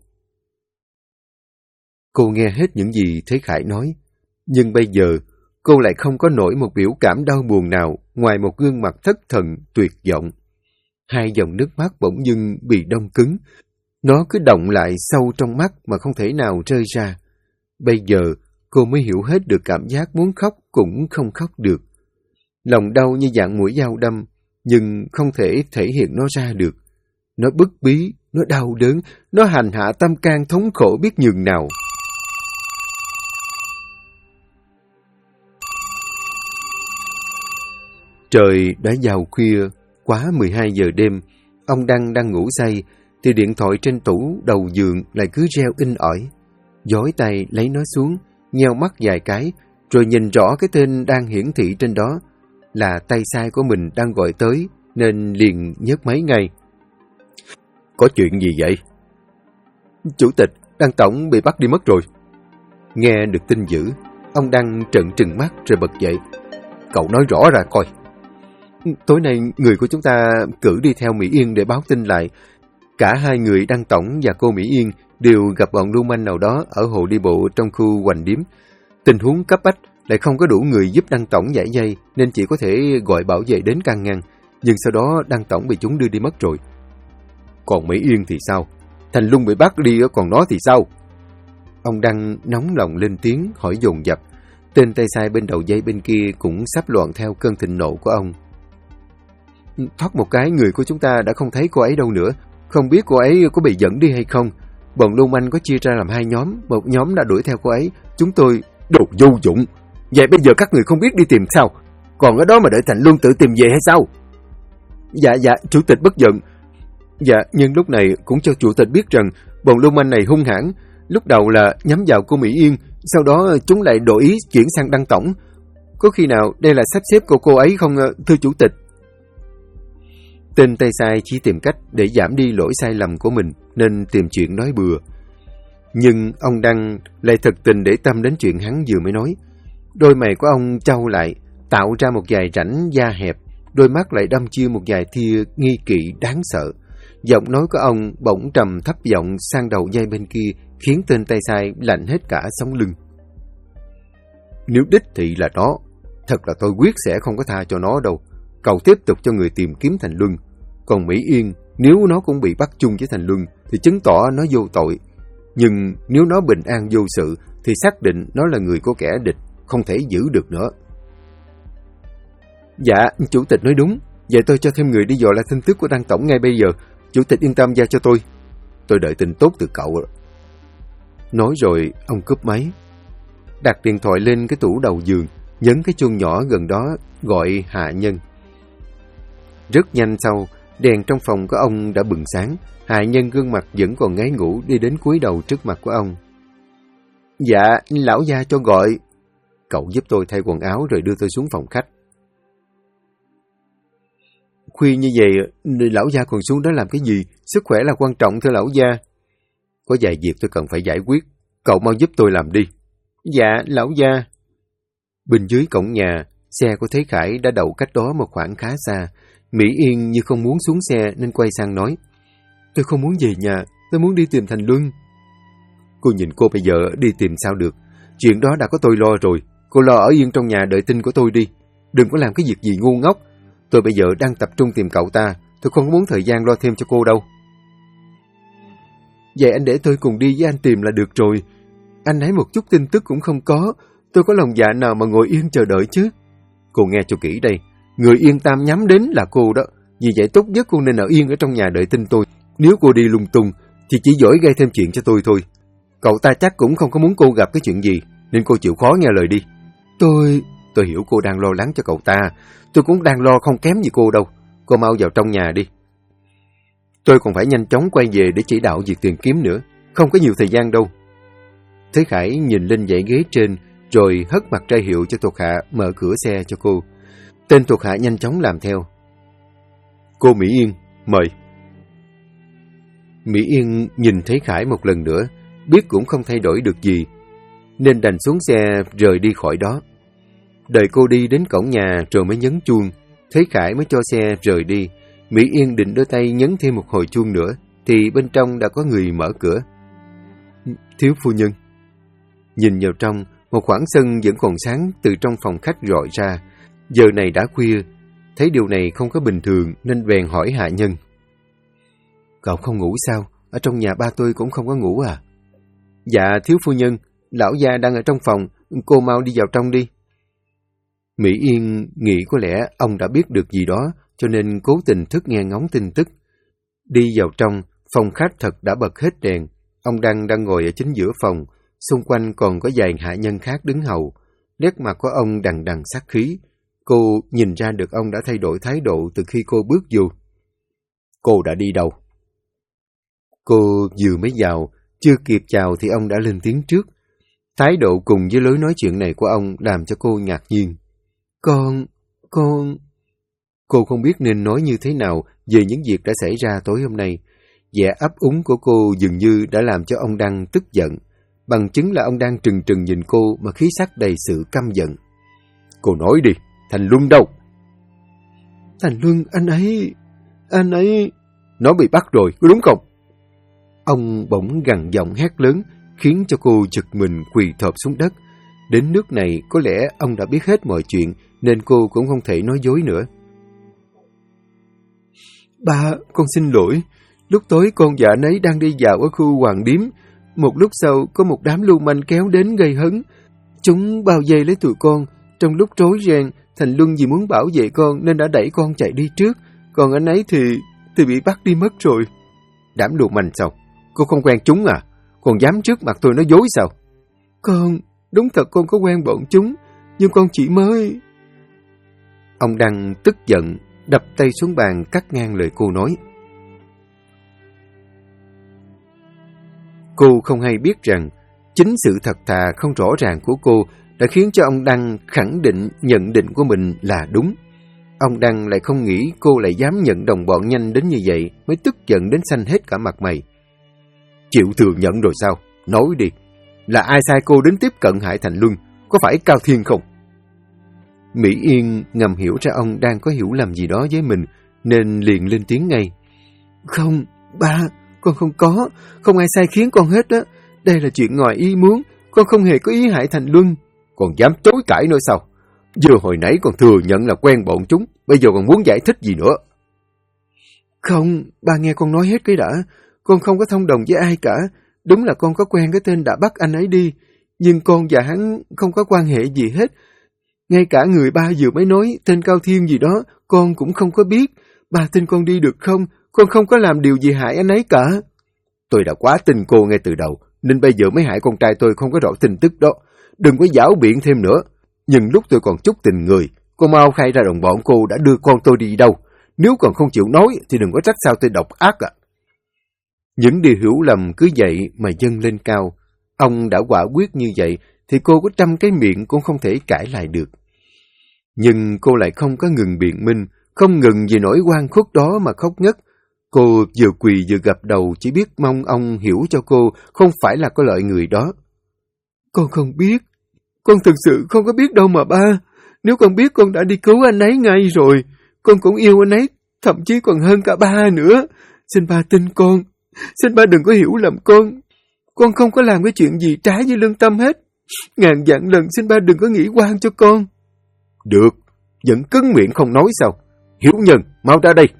Cô nghe hết những gì Thế Khải nói, nhưng bây giờ cô lại không có nổi một biểu cảm đau buồn nào ngoài một gương mặt thất thần tuyệt vọng. Hai dòng nước mắt bỗng dưng bị đông cứng, nó cứ đọng lại sâu trong mắt mà không thể nào rơi ra. Bây giờ cô mới hiểu hết được cảm giác muốn khóc cũng không khóc được. Lòng đau như dạng mũi dao đâm, nhưng không thể thể hiện nó ra được. Nó bức bí, nó đau đớn, nó hành hạ tâm can thống khổ biết nhường nào. Trời đã vào khuya, quá 12 giờ đêm. Ông Đăng đang ngủ say, thì điện thoại trên tủ đầu giường lại cứ reo inh ỏi. Dối tay lấy nó xuống, nheo mắt vài cái, rồi nhìn rõ cái tên đang hiển thị trên đó. Là tay sai của mình đang gọi tới, nên liền nhấc máy ngay. Có chuyện gì vậy? Chủ tịch, Đăng Tổng bị bắt đi mất rồi. Nghe được tin dữ, ông Đăng trợn trừng mắt rồi bật dậy. Cậu nói rõ ra coi. Tối nay người của chúng ta cử đi theo Mỹ Yên để báo tin lại. Cả hai người Đăng Tổng và cô Mỹ Yên đều gặp bọn lưu manh nào đó ở hồ đi bộ trong khu Hoành Điếm. Tình huống cấp bách, lại không có đủ người giúp Đăng Tổng giải dây, nên chỉ có thể gọi bảo vệ đến can ngăn. Nhưng sau đó Đăng Tổng bị chúng đưa đi mất rồi. Còn Mỹ Yên thì sao? Thành Luân bị bắt đi, còn nó thì sao? Ông Đăng nóng lòng lên tiếng hỏi dồn dập. Tên tay sai bên đầu dây bên kia cũng sắp loạn theo cơn thịnh nộ của ông. Thoát một cái, người của chúng ta đã không thấy cô ấy đâu nữa. Không biết cô ấy có bị dẫn đi hay không. Bọn lưu manh có chia ra làm hai nhóm. Một nhóm đã đuổi theo cô ấy. Chúng tôi... Đồ vô dụng. Vậy bây giờ các người không biết đi tìm sao? Còn ở đó mà đợi Thành Luân tự tìm về hay sao? Dạ, chủ tịch bất giận. Dạ, nhưng lúc này cũng cho chủ tịch biết rằng bọn lưu manh này hung hãn. Lúc đầu là nhắm vào cô Mỹ Yên, sau đó chúng lại đổi ý chuyển sang Đăng Tổng. Có khi nào đây là sắp xếp của cô ấy không, thưa chủ tịch? Tên tay sai chỉ tìm cách để giảm đi lỗi sai lầm của mình, nên tìm chuyện nói bừa. Nhưng ông Đăng lại thật tình để tâm đến chuyện hắn vừa mới nói. Đôi mày của ông chau lại, tạo ra một vài rãnh da hẹp, đôi mắt lại đâm chiêu một vài tia nghi kỵ đáng sợ. Giọng nói của ông bỗng trầm thấp giọng sang đầu dây bên kia, khiến tên tay sai lạnh hết cả sống lưng. Nếu đích thị là nó, thật là tôi quyết sẽ không có tha cho nó đâu. Cậu tiếp tục cho người tìm kiếm Thành Luân. Còn Mỹ Yên, nếu nó cũng bị bắt chung với Thành Luân, thì chứng tỏ nó vô tội. Nhưng nếu nó bình an vô sự, thì xác định nó là người của kẻ địch, không thể giữ được nữa. Dạ, chủ tịch nói đúng. Vậy tôi cho thêm người đi dò lại tin tức của Đăng Tổng ngay bây giờ. Chủ tịch yên tâm giao cho tôi. Tôi đợi tin tốt từ cậu. Nói rồi, ông cúp máy. Đặt điện thoại lên cái tủ đầu giường, nhấn cái chuông nhỏ gần đó, gọi hạ nhân. Rất nhanh sau, Đèn trong phòng của ông đã bừng sáng. Hạ Nhân gương mặt vẫn còn ngáy ngủ đi đến cúi đầu trước mặt của ông. Dạ, lão gia cho gọi. Cậu giúp tôi thay quần áo rồi đưa tôi xuống phòng khách. Khuya như vậy, lão gia còn xuống đó làm cái gì? Sức khỏe là quan trọng thưa lão gia. Có vài việc tôi cần phải giải quyết. Cậu mau giúp tôi làm đi. Dạ, lão gia. Bên dưới cổng nhà, xe của Thế Khải đã đậu cách đó một khoảng khá xa. Mỹ Yên như không muốn xuống xe nên quay sang nói. Tôi không muốn về nhà, tôi muốn đi tìm Thành Luân. Cô nhìn cô bây giờ đi tìm sao được. Chuyện đó đã có tôi lo rồi. Cô lo ở yên trong nhà đợi tin của tôi đi. Đừng có làm cái việc gì ngu ngốc. Tôi bây giờ đang tập trung tìm cậu ta. Tôi không muốn thời gian lo thêm cho cô đâu. Vậy anh để tôi cùng đi với anh tìm là được rồi. Anh ấy một chút tin tức cũng không có. Tôi có lòng dạ nào mà ngồi yên chờ đợi chứ. Cô nghe cho kỹ đây. Người Yên Tam nhắm đến là cô đó. Vì vậy tốt nhất cô nên ở yên ở trong nhà đợi tin tôi. Nếu cô đi lung tung thì chỉ giỏi gây thêm chuyện cho tôi thôi. Cậu ta chắc cũng không có muốn cô gặp cái chuyện gì, nên cô chịu khó nghe lời đi. Tôi hiểu cô đang lo lắng cho cậu ta. Tôi cũng đang lo không kém gì cô đâu. Cô mau vào trong nhà đi. Tôi còn phải nhanh chóng quay về để chỉ đạo việc tìm kiếm nữa. Không có nhiều thời gian đâu. Thế Khải nhìn lên dãy ghế trên, rồi hất mặt ra hiệu cho thuộc hạ mở cửa xe cho cô. Tên thuộc hạ nhanh chóng làm theo. Cô Mỹ Yên, mời. Mỹ Yên nhìn thấy Khải một lần nữa, biết cũng không thay đổi được gì, nên đành xuống xe rời đi khỏi đó. Đợi cô đi đến cổng nhà rồi mới nhấn chuông, thấy Khải mới cho xe rời đi. Mỹ Yên định đưa tay nhấn thêm một hồi chuông nữa, thì bên trong đã có người mở cửa. Thiếu phu nhân. Nhìn vào trong, một khoảng sân vẫn còn sáng từ trong phòng khách rọi ra. Giờ này đã khuya, thấy điều này không có bình thường nên bèn hỏi Hạ Nhân. Cậu không ngủ sao? Ở trong nhà ba tôi cũng không có ngủ à? Dạ thiếu phu nhân, lão gia đang ở trong phòng, cô mau đi vào trong đi. Mỹ Yên nghĩ có lẽ ông đã biết được gì đó, cho nên cố tình thức nghe ngóng tin tức. Đi vào trong, phòng khách thật đã bật hết đèn. Ông đang ngồi ở chính giữa phòng, xung quanh còn có vài hạ nhân khác đứng hầu. Nét mặt của ông đằng đằng sát khí. Cô nhìn ra được ông đã thay đổi thái độ từ khi cô bước vô. Cô đã đi đâu? Cô vừa mới vào, chưa kịp chào thì ông đã lên tiếng trước. Thái độ cùng với lối nói chuyện này của ông làm cho cô ngạc nhiên. Cô không biết nên nói như thế nào về những việc đã xảy ra tối hôm nay. Vẻ ấp úng của cô dường như đã làm cho ông Đăng tức giận. Bằng chứng là ông đang trừng trừng nhìn cô mà khí sắc đầy sự căm giận. Cô nói đi, Thành Luân đâu? Thành Luân, anh ấy... Nó bị bắt rồi, có đúng không? Ông bỗng gằn giọng hét lớn, khiến cho cô giật mình quỳ thọp xuống đất. Đến nước này, có lẽ ông đã biết hết mọi chuyện, nên cô cũng không thể nói dối nữa. Ba, con xin lỗi. Lúc tối con và anh ấy đang đi dạo ở khu Hoàng Điếm. Một lúc sau, có một đám lưu manh kéo đến gây hấn. Chúng bao vây lấy tụi con. Trong lúc rối ren, Thành Luân vì muốn bảo vệ con nên đã đẩy con chạy đi trước. Còn anh ấy thì bị bắt đi mất rồi. Đám lưu manh sao? Cô không quen chúng à? Còn dám trước mặt tôi nói dối sao? Đúng thật con có quen bọn chúng, nhưng con chỉ mới... Ông Đăng tức giận, đập tay xuống bàn cắt ngang lời cô nói. Cô không hay biết rằng, chính sự thật thà không rõ ràng của cô đã khiến cho ông Đăng khẳng định nhận định của mình là đúng. Ông Đăng lại không nghĩ cô lại dám nhận đồng bọn nhanh đến như vậy, mới tức giận đến xanh hết cả mặt mày. Chịu thừa nhận rồi sao? Nói đi, là ai sai cô đến tiếp cận hại Thành Luân? Có phải Cao Thiên không? Mỹ Yên ngầm hiểu ra ông đang có hiểu lầm gì đó với mình, nên liền lên tiếng ngay. Không, ba, con không ai sai khiến con hết á. Đây là chuyện ngoài ý muốn, con không hề có ý hại Thành Luân. Còn dám chối cãi nữa sao? Vừa hồi nãy còn thừa nhận là quen bọn chúng, bây giờ còn muốn giải thích gì nữa? Không, ba nghe con nói hết cái đã. Con không có thông đồng với ai cả. Đúng là con có quen cái tên đã bắt anh ấy đi, nhưng con và hắn không có quan hệ gì hết. Ngay cả người ba vừa mới nói tên Cao Thiên gì đó, con cũng không có biết. Ba tin con đi được không? Con không có làm điều gì hại anh ấy cả. Tôi đã quá tin cô ngay từ đầu, nên bây giờ mới hại con trai tôi không có rõ tin tức đó. Đừng có giảo biện thêm nữa. Nhưng lúc tôi còn chút tình người, cô mau khai ra đồng bọn cô đã đưa con tôi đi đâu. Nếu còn không chịu nói thì đừng có trách sao tôi độc ác ạ. Những điều hiểu lầm cứ vậy mà dâng lên cao. Ông đã quả quyết như vậy thì cô có trăm cái miệng cũng không thể cãi lại được. Nhưng cô lại không có ngừng biện minh, không ngừng vì nỗi oan khuất đó mà khóc ngất. Cô vừa quỳ vừa gập đầu, chỉ biết mong ông hiểu cho cô không phải là có lợi người đó. Con không biết, con thực sự không có biết đâu mà ba. Nếu con biết con đã đi cứu anh ấy ngay rồi. Con cũng yêu anh ấy, thậm chí còn hơn cả ba nữa. Xin ba tin con, xin ba đừng có hiểu lầm con. Con không có làm cái chuyện gì trái với lương tâm hết. Ngàn vạn lần xin ba đừng có nghĩ oan cho con. Được, vẫn cứng miệng không nói sao. Hiếu Nhân, mau ra đây.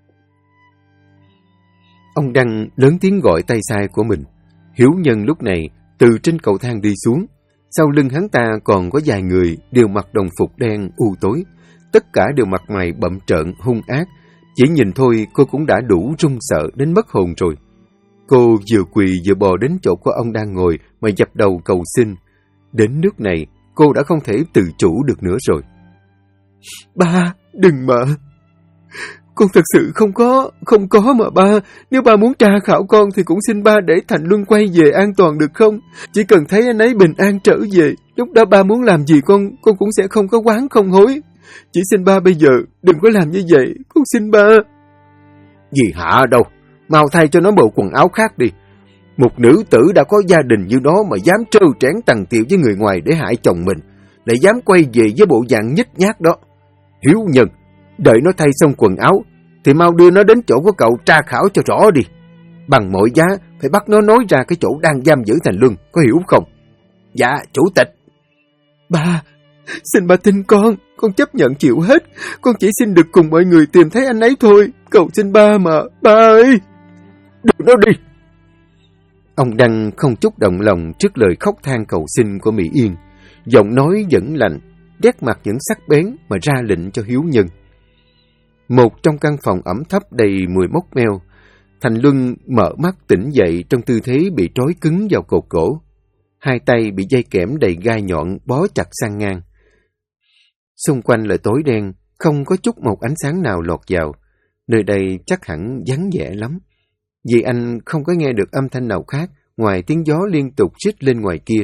Ông Đăng lớn tiếng gọi tay sai của mình. Hiếu Nhân lúc này từ trên cầu thang đi xuống. Sau lưng hắn ta còn có vài người đều mặc đồng phục đen u tối. Tất cả đều mặt mày bặm trợn, hung ác. Chỉ nhìn thôi cô cũng đã đủ run sợ đến mất hồn rồi. Cô vừa quỳ vừa bò đến chỗ của ông đang ngồi mà dập đầu cầu xin. Đến nước này, cô đã không thể tự chủ được nữa rồi. Ba, đừng mà. Con thật sự không có mà ba. Nếu ba muốn tra khảo con thì cũng xin ba để Thành Luân quay về an toàn được không? Chỉ cần thấy anh ấy bình an trở về, lúc đó ba muốn làm gì con cũng sẽ không có oán không hối. Chỉ xin ba bây giờ đừng có làm như vậy, con xin ba. Gì hả đâu, mau thay cho nó bộ quần áo khác đi. Một nữ tử đã có gia đình như đó mà dám trơ trẽn tằn tiệu với người ngoài để hại chồng mình, lại dám quay về với bộ dạng nhếch nhác đó. Hiếu Nhân, đợi nó thay xong quần áo thì mau đưa nó đến chỗ của cậu tra khảo cho rõ đi. Bằng mọi giá phải bắt nó nói ra cái chỗ đang giam giữ Thành Luân, có hiểu không? Dạ, chủ tịch. Ba, xin ba tin con chấp nhận chịu hết. Con chỉ xin được cùng mọi người tìm thấy anh ấy thôi. Cầu xin ba mà, ba ơi. Đưa nó đi. Ông Đăng không chút động lòng trước lời khóc than cầu xin của Mỹ Yên. Giọng nói vẫn lạnh, đét mặt những sắc bén mà ra lệnh cho Hiếu Nhân. Một trong căn phòng ẩm thấp đầy mùi mốc meo, Thành Luân mở mắt tỉnh dậy trong tư thế bị trói cứng vào cột cổ. Hai tay bị dây kẽm đầy gai nhọn bó chặt sang ngang. Xung quanh là tối đen, không có chút một ánh sáng nào lọt vào. Nơi đây chắc hẳn vắng vẻ lắm, vì anh không có nghe được âm thanh nào khác ngoài tiếng gió liên tục rít lên ngoài kia.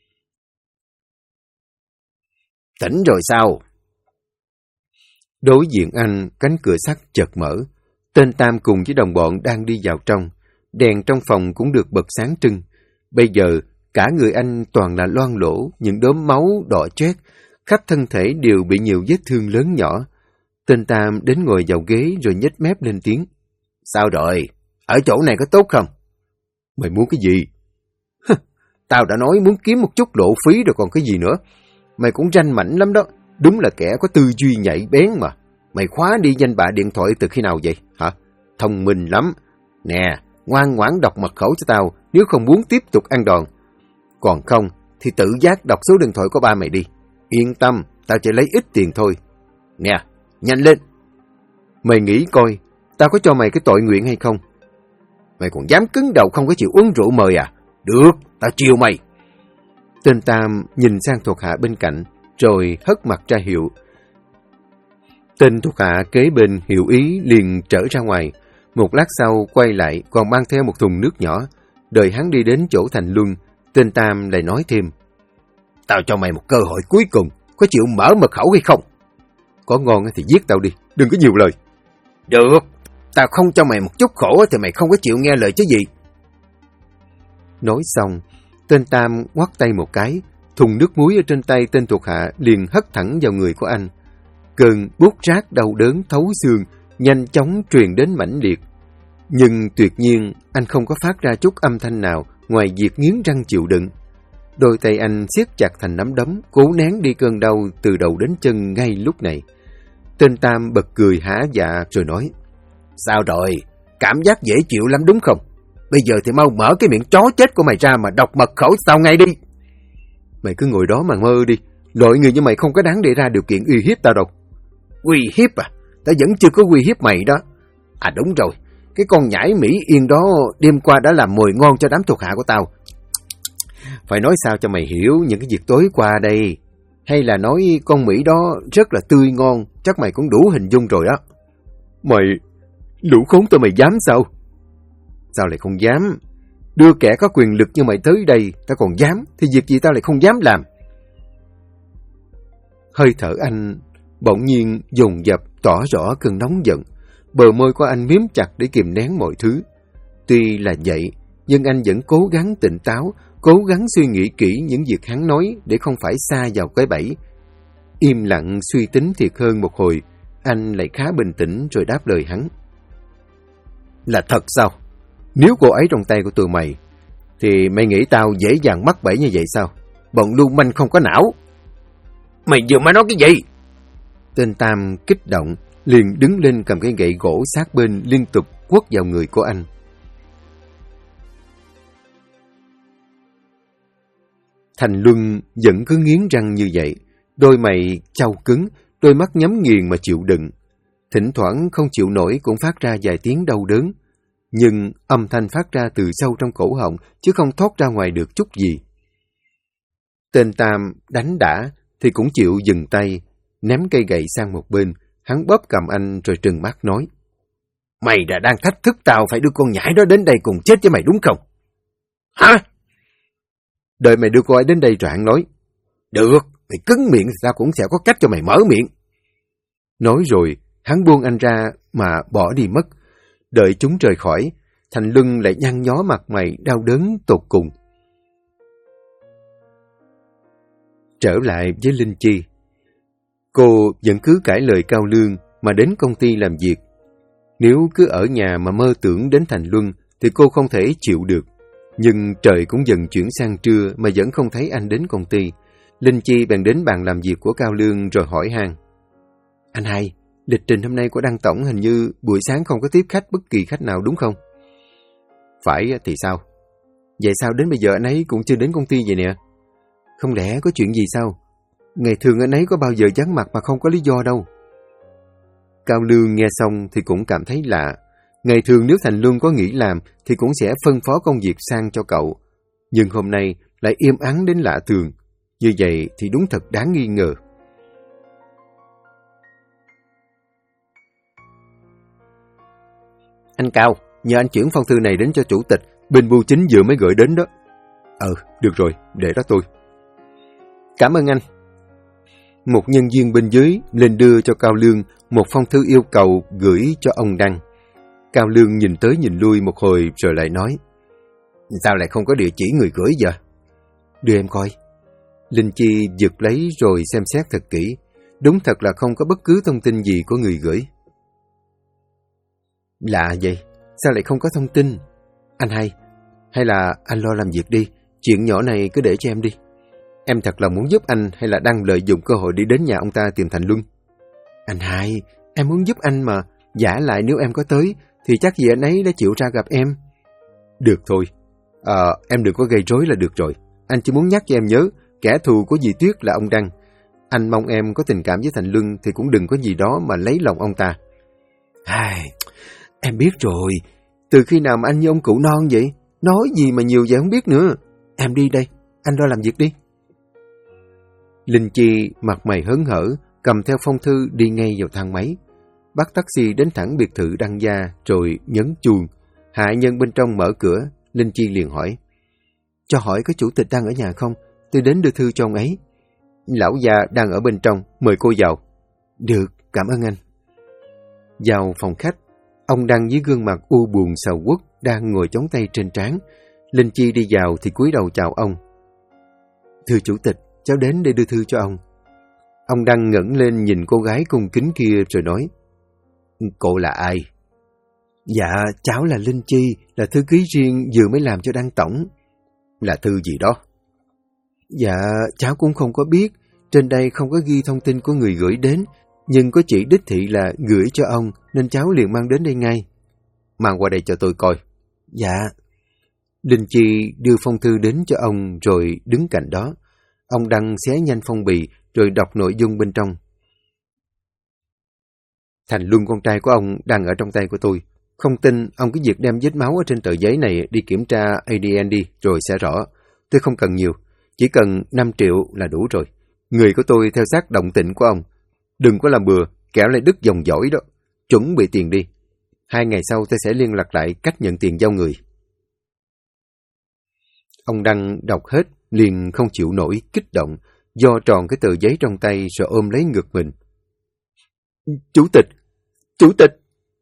Tỉnh rồi sao? Đối diện anh, cánh cửa sắt chợt mở. Tên Tam cùng với đồng bọn đang đi vào trong. Đèn trong phòng cũng được bật sáng trưng. Bây giờ, cả người anh toàn là loang lỗ, những đốm máu đỏ chét, khắp thân thể đều bị nhiều vết thương lớn nhỏ. Tên Tam đến ngồi vào ghế rồi nhếch mép lên tiếng. Sao rồi? Ở chỗ này có tốt không? Mày muốn cái gì? Tao đã nói muốn kiếm một chút lộ phí rồi còn cái gì nữa. Mày cũng ranh mảnh lắm đó. Đúng là kẻ có tư duy nhạy bén mà. Mày khóa đi danh bạ điện thoại từ khi nào vậy? Hả? Thông minh lắm. Nè, ngoan ngoãn đọc mật khẩu cho tao nếu không muốn tiếp tục ăn đòn. Còn không thì tự giác đọc số điện thoại của ba mày đi. Yên tâm, tao chỉ lấy ít tiền thôi. Nè, nhanh lên. Mày nghĩ coi, tao có cho mày cái tội nguyện hay không? Mày còn dám cứng đầu không có chịu uống rượu mời à? Được, tao chiều mày. Tên Tam nhìn sang thuộc hạ bên cạnh, rồi hất mặt ra hiệu. Tên thuộc hạ kế bên hiểu ý liền trở ra ngoài. Một lát sau quay lại còn mang theo một thùng nước nhỏ. Đợi hắn đi đến chỗ Thành Luân, tên Tam lại nói thêm. Tao cho mày một cơ hội cuối cùng, có chịu mở mật khẩu hay không? Có ngon thì giết tao đi, đừng có nhiều lời. Được, tao không cho mày một chút khổ thì mày không có chịu nghe lời chứ gì. Nói xong, tên Tam ngoắt tay một cái, thùng nước muối ở trên tay tên thuộc hạ liền hất thẳng vào người của anh. Cơn buốt rát đau đớn thấu xương nhanh chóng truyền đến mãnh liệt. Nhưng tuyệt nhiên anh không có phát ra chút âm thanh nào ngoài việc nghiến răng chịu đựng. Đôi tay anh siết chặt thành nắm đấm, cố nén đi cơn đau từ đầu đến chân ngay lúc này. Tên Tam bật cười hả dạ rồi nói. Sao rồi? Cảm giác dễ chịu lắm đúng không? Bây giờ thì mau mở cái miệng chó chết của mày ra mà đọc mật khẩu tao ngay đi. Mày cứ ngồi đó mà mơ đi. Loại người như mày không có đáng để ra điều kiện uy hiếp tao đâu. Uy hiếp à? Tao vẫn chưa có uy hiếp mày đó. À đúng rồi, cái con nhãi Mỹ Yên đó đêm qua đã làm mồi ngon cho đám thuộc hạ của tao. Phải nói sao cho mày hiểu những cái việc tối qua đây. Hay là nói con Mỹ đó rất là tươi ngon, chắc mày cũng đủ hình dung rồi đó. Mày, lũ khốn tụi mày dám sao? Sao lại không dám? Đưa kẻ có quyền lực như mày tới đây, tao còn dám, thì việc gì tao lại không dám làm? Hơi thở anh bỗng nhiên dồn dập tỏ rõ cơn nóng giận. Bờ môi của anh miếm chặt để kìm nén mọi thứ. Tuy là vậy, nhưng anh vẫn cố gắng tỉnh táo, cố gắng suy nghĩ kỹ những việc hắn nói để không phải sa vào cái bẫy. Im lặng suy tính thiệt hơn một hồi, anh lại khá bình tĩnh rồi đáp lời hắn. Là thật sao? Nếu cô ấy trong tay của tụi mày, thì mày nghĩ tao dễ dàng mắc bẫy như vậy sao? Bọn lưu manh không có não. Mày vừa mới nói cái gì? Tên Tam kích động, liền đứng lên cầm cái gậy gỗ sát bên liên tục quất vào người của anh. Thành Luân vẫn cứ nghiến răng như vậy, đôi mày chau cứng, đôi mắt nhắm nghiền mà chịu đựng. Thỉnh thoảng không chịu nổi cũng phát ra vài tiếng đau đớn, nhưng âm thanh phát ra từ sâu trong cổ họng chứ không thoát ra ngoài được chút gì. Tên Tam đánh đã thì cũng chịu dừng tay, ném cây gậy sang một bên, hắn bóp cầm anh rồi trừng mắt nói. Mày đã đang thách thức tao phải đưa con nhãi đó đến đây cùng chết với mày đúng không? Hả? Đợi mày đưa cô ấy đến đây rồi hắn nói. Được, mày cứng miệng thì tao cũng sẽ có cách cho mày mở miệng. Nói rồi, hắn buông anh ra mà bỏ đi mất. Đợi chúng rời khỏi, Thành Luân lại nhăn nhó mặt mày đau đớn tột cùng. Trở lại với Linh Chi. Cô vẫn cứ cãi lời Cao Lương mà đến công ty làm việc. Nếu cứ ở nhà mà mơ tưởng đến Thành Luân thì cô không thể chịu được. Nhưng trời cũng dần chuyển sang trưa mà vẫn không thấy anh đến công ty. Linh Chi bèn đến bàn làm việc của Cao Lương rồi hỏi han. Anh hai, lịch trình hôm nay của Đăng Tổng hình như buổi sáng không có tiếp khách bất kỳ khách nào đúng không? Phải thì sao? Vậy sao đến bây giờ anh ấy cũng chưa đến công ty vậy nè? Không lẽ có chuyện gì sao? Ngày thường anh ấy có bao giờ vắng mặt mà không có lý do đâu. Cao Lương nghe xong thì cũng cảm thấy lạ. Ngày thường nếu Thành Luân có nghỉ làm thì cũng sẽ phân phó công việc sang cho cậu. Nhưng hôm nay lại im ắng đến lạ thường. Như vậy thì đúng thật đáng nghi ngờ. Anh Cao, nhờ anh chuyển phong thư này đến cho chủ tịch. Bên bưu chính vừa mới gửi đến đó. Được rồi, để đó tôi. Cảm ơn anh. Một nhân viên bên dưới lên đưa cho Cao Lương một phong thư yêu cầu gửi cho ông Đăng. Cao Lương nhìn tới nhìn lui một hồi rồi lại nói. Sao lại không có địa chỉ người gửi vậy? Đưa em coi. Linh Chi giật lấy rồi xem xét thật kỹ. Đúng thật là không có bất cứ thông tin gì của người gửi. Lạ vậy, sao lại không có thông tin? Anh hai, hay là anh lo làm việc đi, chuyện nhỏ này cứ để cho em đi. Em thật là muốn giúp anh hay là đang lợi dụng cơ hội đi đến nhà ông ta tìm Thành Luân? Anh hai, em muốn giúp anh mà, giả lại nếu em có tới thì chắc gì anh ấy đã chịu ra gặp em. Được thôi, em đừng có gây rối là được rồi. Anh chỉ muốn nhắc cho em nhớ, kẻ thù của dì Tuyết là ông Đăng. Anh mong em có tình cảm với Thành Luân thì cũng đừng có gì đó mà lấy lòng ông ta. Em biết rồi, từ khi nào mà anh như ông cụ non vậy? Nói gì mà nhiều vậy không biết nữa. Em đi đây, anh lo làm việc đi. Linh Chi mặt mày hớn hở, cầm theo phong thư đi ngay vào thang máy. Bắt taxi đến thẳng biệt thự Đăng gia rồi nhấn chuông. Hạ nhân bên trong mở cửa, Linh Chi liền hỏi. Cho hỏi có chủ tịch đang ở nhà không? Tôi đến đưa thư cho ông ấy. Lão già đang ở bên trong, mời cô vào. Được, cảm ơn anh. Vào phòng khách, ông Đăng với gương mặt u buồn sầu uất đang ngồi chống tay trên trán. Linh Chi đi vào thì cúi đầu chào ông. Thưa chủ tịch, cháu đến để đưa thư cho ông. Ông Đăng ngẩng lên nhìn cô gái cung kính kia rồi nói. Cô là ai? Dạ, cháu là Linh Chi, là thư ký riêng vừa mới làm cho Đăng Tổng. Là thư gì đó? Dạ, cháu cũng không có biết. Trên đây không có ghi thông tin của người gửi đến, nhưng có chỉ đích thị là gửi cho ông, nên cháu liền mang đến đây ngay. Mang qua đây cho tôi coi. Dạ. Linh Chi đưa phong thư đến cho ông rồi đứng cạnh đó. Ông Đăng xé nhanh phong bì rồi đọc nội dung bên trong. Thành Luân con trai của ông đang ở trong tay của tôi. Không tin, ông cứ việc đem vết máu ở trên tờ giấy này đi kiểm tra ADN đi rồi sẽ rõ. Tôi không cần nhiều, chỉ cần 5 triệu là đủ rồi. Người của tôi theo sát động tĩnh của ông. Đừng có làm bừa, kẻo lại đứt dòng dõi đó. chuẩn bị tiền đi. 2 ngày sau tôi sẽ liên lạc lại cách nhận tiền giao người. Ông Đăng đọc hết, liền không chịu nổi, kích động, do tròn cái tờ giấy trong tay rồi ôm lấy ngực mình. Chủ tịch! Chủ tịch!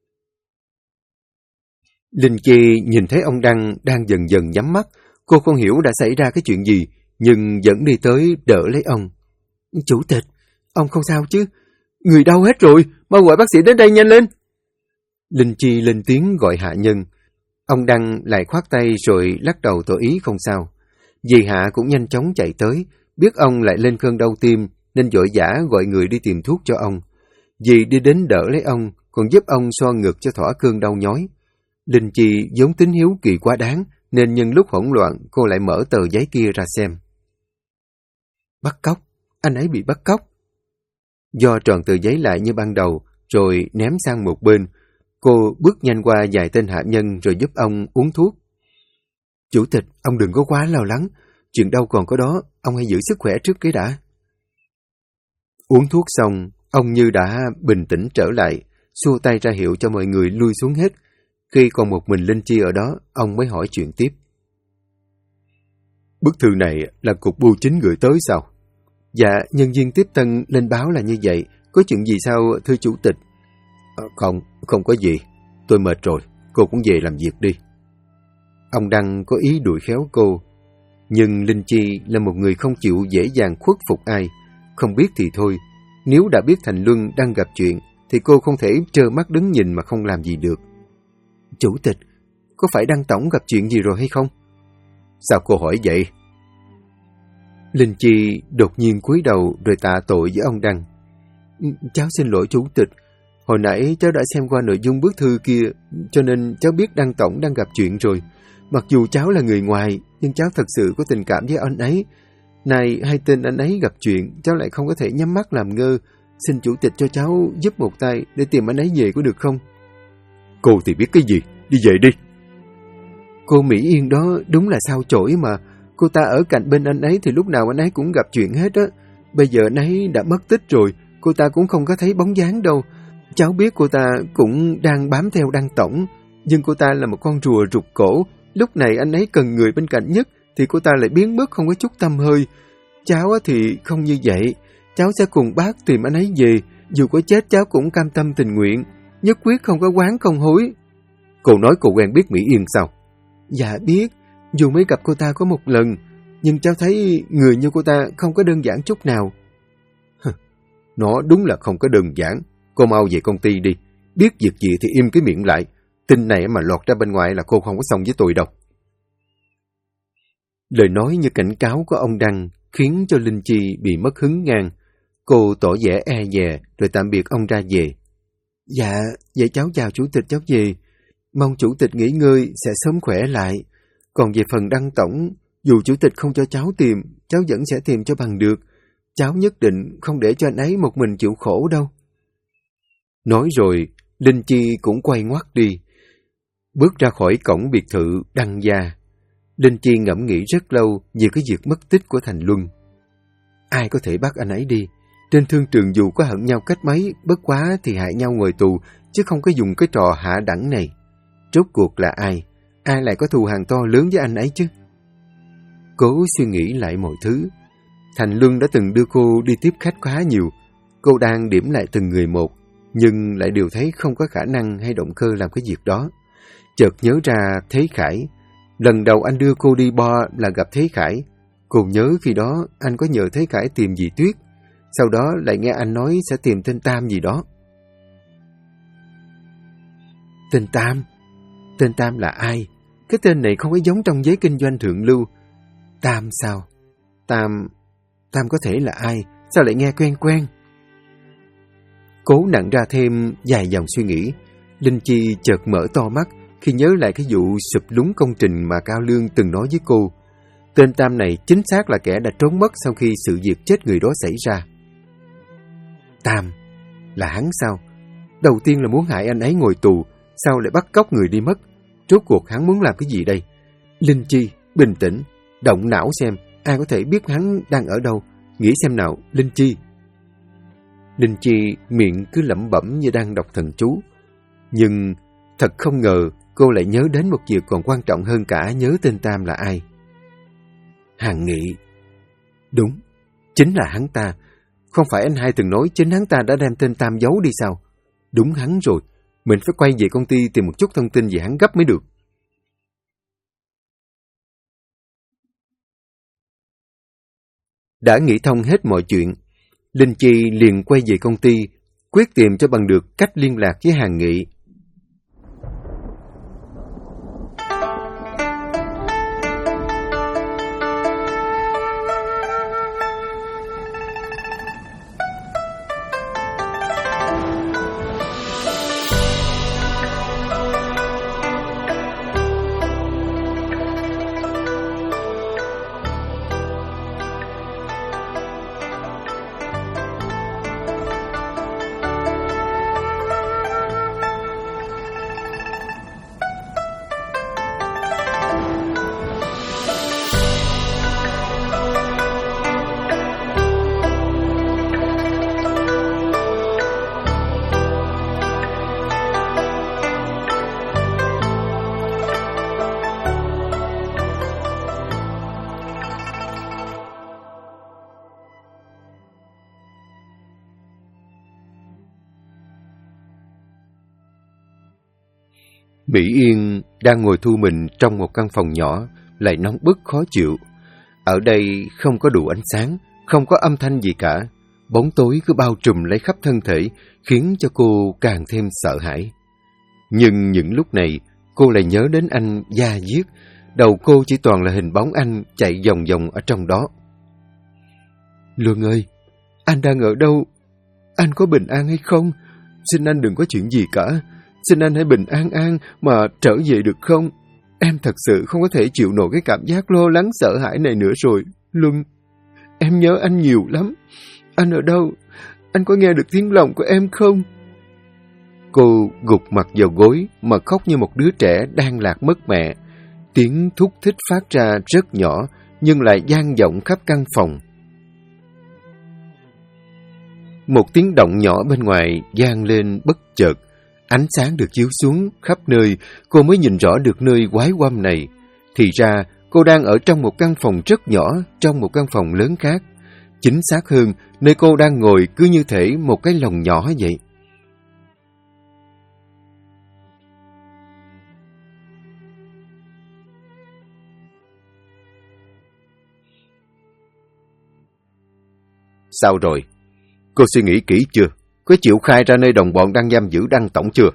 Linh Chi nhìn thấy ông Đăng đang dần dần nhắm mắt. Cô không hiểu đã xảy ra cái chuyện gì, nhưng vẫn đi tới đỡ lấy ông. Chủ tịch, ông không sao chứ? Người đau hết rồi, mau gọi bác sĩ đến đây nhanh lên. Linh Chi lên tiếng gọi hạ nhân. Ông Đăng lại khoát tay rồi lắc đầu tỏ ý không sao. Dì Hạ cũng nhanh chóng chạy tới, biết ông lại lên cơn đau tim nên vội vã gọi người đi tìm thuốc cho ông. Dì đi đến đỡ lấy ông, còn giúp ông xoa ngực cho thỏa cơn đau nhói. Linh Chi vốn tính hiếu kỳ quá đáng, nên nhân lúc hỗn loạn cô lại mở tờ giấy kia ra xem. Bắt cóc, anh ấy bị bắt cóc. Do tròn tờ giấy lại như ban đầu, rồi ném sang một bên, cô bước nhanh qua vài tên hạ nhân rồi giúp ông uống thuốc. Chủ tịch, ông đừng có quá lo lắng, chuyện đâu còn có đó, ông hãy giữ sức khỏe trước cái đã. Uống thuốc xong, ông như đã bình tĩnh trở lại, xua tay ra hiệu cho mọi người lui xuống hết. Khi còn một mình Linh Chi ở đó, ông mới hỏi chuyện tiếp. Bức thư này là cục bưu chính gửi tới sao? Dạ, nhân viên tiếp tân lên báo là như vậy. Có chuyện gì sao, thưa chủ tịch? Không có gì. Tôi mệt rồi, cô cũng về làm việc đi. Ông Đăng có ý đuổi khéo cô. Nhưng Linh Chi là một người không chịu dễ dàng khuất phục ai. Không biết thì thôi. Nếu đã biết Thành Luân đang gặp chuyện, thì cô không thể trơ mắt đứng nhìn mà không làm gì được. Chủ tịch, có phải Đăng tổng gặp chuyện gì rồi hay không? Sao cô hỏi vậy? Linh Chi đột nhiên cúi đầu rồi tạ tội với ông Đăng. Cháu xin lỗi chủ tịch. Hồi nãy cháu đã xem qua nội dung bức thư kia, cho nên cháu biết Đăng tổng đang gặp chuyện rồi. Mặc dù cháu là người ngoài, nhưng cháu thật sự có tình cảm với anh ấy. Này, hai tên anh ấy gặp chuyện, cháu lại không có thể nhắm mắt làm ngơ. Xin chủ tịch cho cháu giúp một tay để tìm anh ấy về có được không? Cô thì biết cái gì, đi về đi. Cô Mỹ Yên đó đúng là sao chổi mà. Cô ta ở cạnh bên anh ấy thì lúc nào anh ấy cũng gặp chuyện hết á. Bây giờ anh ấy đã mất tích rồi, cô ta cũng không có thấy bóng dáng đâu. Cháu biết cô ta cũng đang bám theo Đăng tổng, nhưng cô ta là một con rùa rụt cổ. Lúc này anh ấy cần người bên cạnh nhất thì cô ta lại biến mất không có chút tăm hơi. Cháu thì không như vậy. Cháu sẽ cùng bác tìm anh ấy về. Dù có chết cháu cũng cam tâm tình nguyện, nhất quyết không có oán không hối. Cô nói cô quen biết Mỹ Yên sao? Dạ biết, dù mới gặp cô ta có một lần, nhưng cháu thấy người như cô ta không có đơn giản chút nào. Nó đúng là không có đơn giản. Cô mau về công ty đi. Biết việc gì thì im cái miệng lại. Tin này mà lọt ra bên ngoài là cô không có xong với tôi đâu. Lời nói như cảnh cáo của ông Đăng khiến cho Linh Chi bị mất hứng ngang. Cô tỏ vẻ e dè rồi tạm biệt ông ra về. Dạ, vậy cháu chào chủ tịch, cháu về. Mong chủ tịch nghỉ ngơi sẽ sớm khỏe lại. Còn về phần Đăng tổng, dù chủ tịch không cho cháu tìm, cháu vẫn sẽ tìm cho bằng được. Cháu nhất định không để cho anh ấy một mình chịu khổ đâu. Nói rồi, Linh Chi cũng quay ngoắt đi. Bước ra khỏi cổng biệt thự Đăng gia, Linh Chi ngẫm nghĩ rất lâu về cái việc mất tích của Thành Luân. Ai có thể bắt anh ấy đi? Trên thương trường dù có hận nhau cách mấy, bất quá thì hại nhau ngồi tù, chứ không có dùng cái trò hạ đẳng này. Rốt cuộc là ai? Ai lại có thù hằn to lớn với anh ấy chứ? Cố suy nghĩ lại mọi thứ. Thành Luân đã từng đưa cô đi tiếp khách khá nhiều. Cô đang điểm lại từng người một, nhưng lại đều thấy không có khả năng hay động cơ làm cái việc đó. Chợt nhớ ra Thế Khải. Lần đầu anh đưa cô đi bo là gặp Thế Khải. Cô nhớ khi đó anh có nhờ Thế Khải tìm dì Tuyết. Sau đó lại nghe anh nói sẽ tìm tên Tam gì đó. Tên Tam? Tên Tam là ai? Cái tên này không có giống trong giới kinh doanh thượng lưu. Tam sao? Tam có thể là ai? Sao lại nghe quen quen? Cố nặng ra thêm vài dòng suy nghĩ, Linh Chi chợt mở to mắt khi nhớ lại cái vụ sụp lún công trình mà Cao Lương từng nói với cô. Tên Tam này chính xác là kẻ đã trốn mất sau khi sự việc chết người đó xảy ra. Tam, là hắn sao? Đầu tiên là muốn hại anh ấy ngồi tù, sau lại bắt cóc người đi mất. Rốt cuộc hắn muốn làm cái gì đây? Linh Chi, bình tĩnh, động não xem, ai có thể biết hắn đang ở đâu? Nghĩ xem nào, Linh Chi. Linh Chi miệng cứ lẩm bẩm như đang đọc thần chú. Nhưng thật không ngờ cô lại nhớ đến một việc còn quan trọng hơn cả nhớ tên Tam là ai. Hàn Nghị. Đúng, chính là hắn ta. Không phải anh hai từng nói chính hắn ta đã đem tên Tam giấu đi sao? Đúng hắn rồi, mình phải quay về công ty tìm một chút thông tin về hắn gấp mới được. Đã nghĩ thông hết mọi chuyện, Linh Chi liền quay về công ty, quyết tìm cho bằng được cách liên lạc với Hàn Nghị. Mỹ Yên đang ngồi thu mình trong một căn phòng nhỏ, lại nóng bức khó chịu. Ở đây không có đủ ánh sáng, không có âm thanh gì cả. Bóng tối cứ bao trùm lấy khắp thân thể, khiến cho cô càng thêm sợ hãi. Nhưng những lúc này, cô lại nhớ đến anh Da Diết. Đầu cô chỉ toàn là hình bóng anh chạy vòng vòng ở trong đó. Luân ơi, anh đang ở đâu? Anh có bình an hay không? Xin anh đừng có chuyện gì cả. Xin anh hãy bình an mà trở về được không? Em thật sự không có thể chịu nổi cái cảm giác lo lắng sợ hãi này nữa rồi. Luân, em nhớ anh nhiều lắm. Anh ở đâu? Anh có nghe được tiếng lòng của em không? Cô gục mặt vào gối mà khóc như một đứa trẻ đang lạc mất mẹ. Tiếng thúc thích phát ra rất nhỏ nhưng lại vang vọng khắp căn phòng. Một tiếng động nhỏ bên ngoài vang lên bất chợt. Ánh sáng được chiếu xuống khắp nơi, cô mới nhìn rõ được nơi quái quăm này. Thì ra, cô đang ở trong một căn phòng rất nhỏ, trong một căn phòng lớn khác. Chính xác hơn, nơi cô đang ngồi cứ như thể một cái lồng nhỏ vậy. Sao rồi? Cô suy nghĩ kỹ chưa? Có chịu khai ra nơi đồng bọn đang giam giữ Đăng tổng chưa?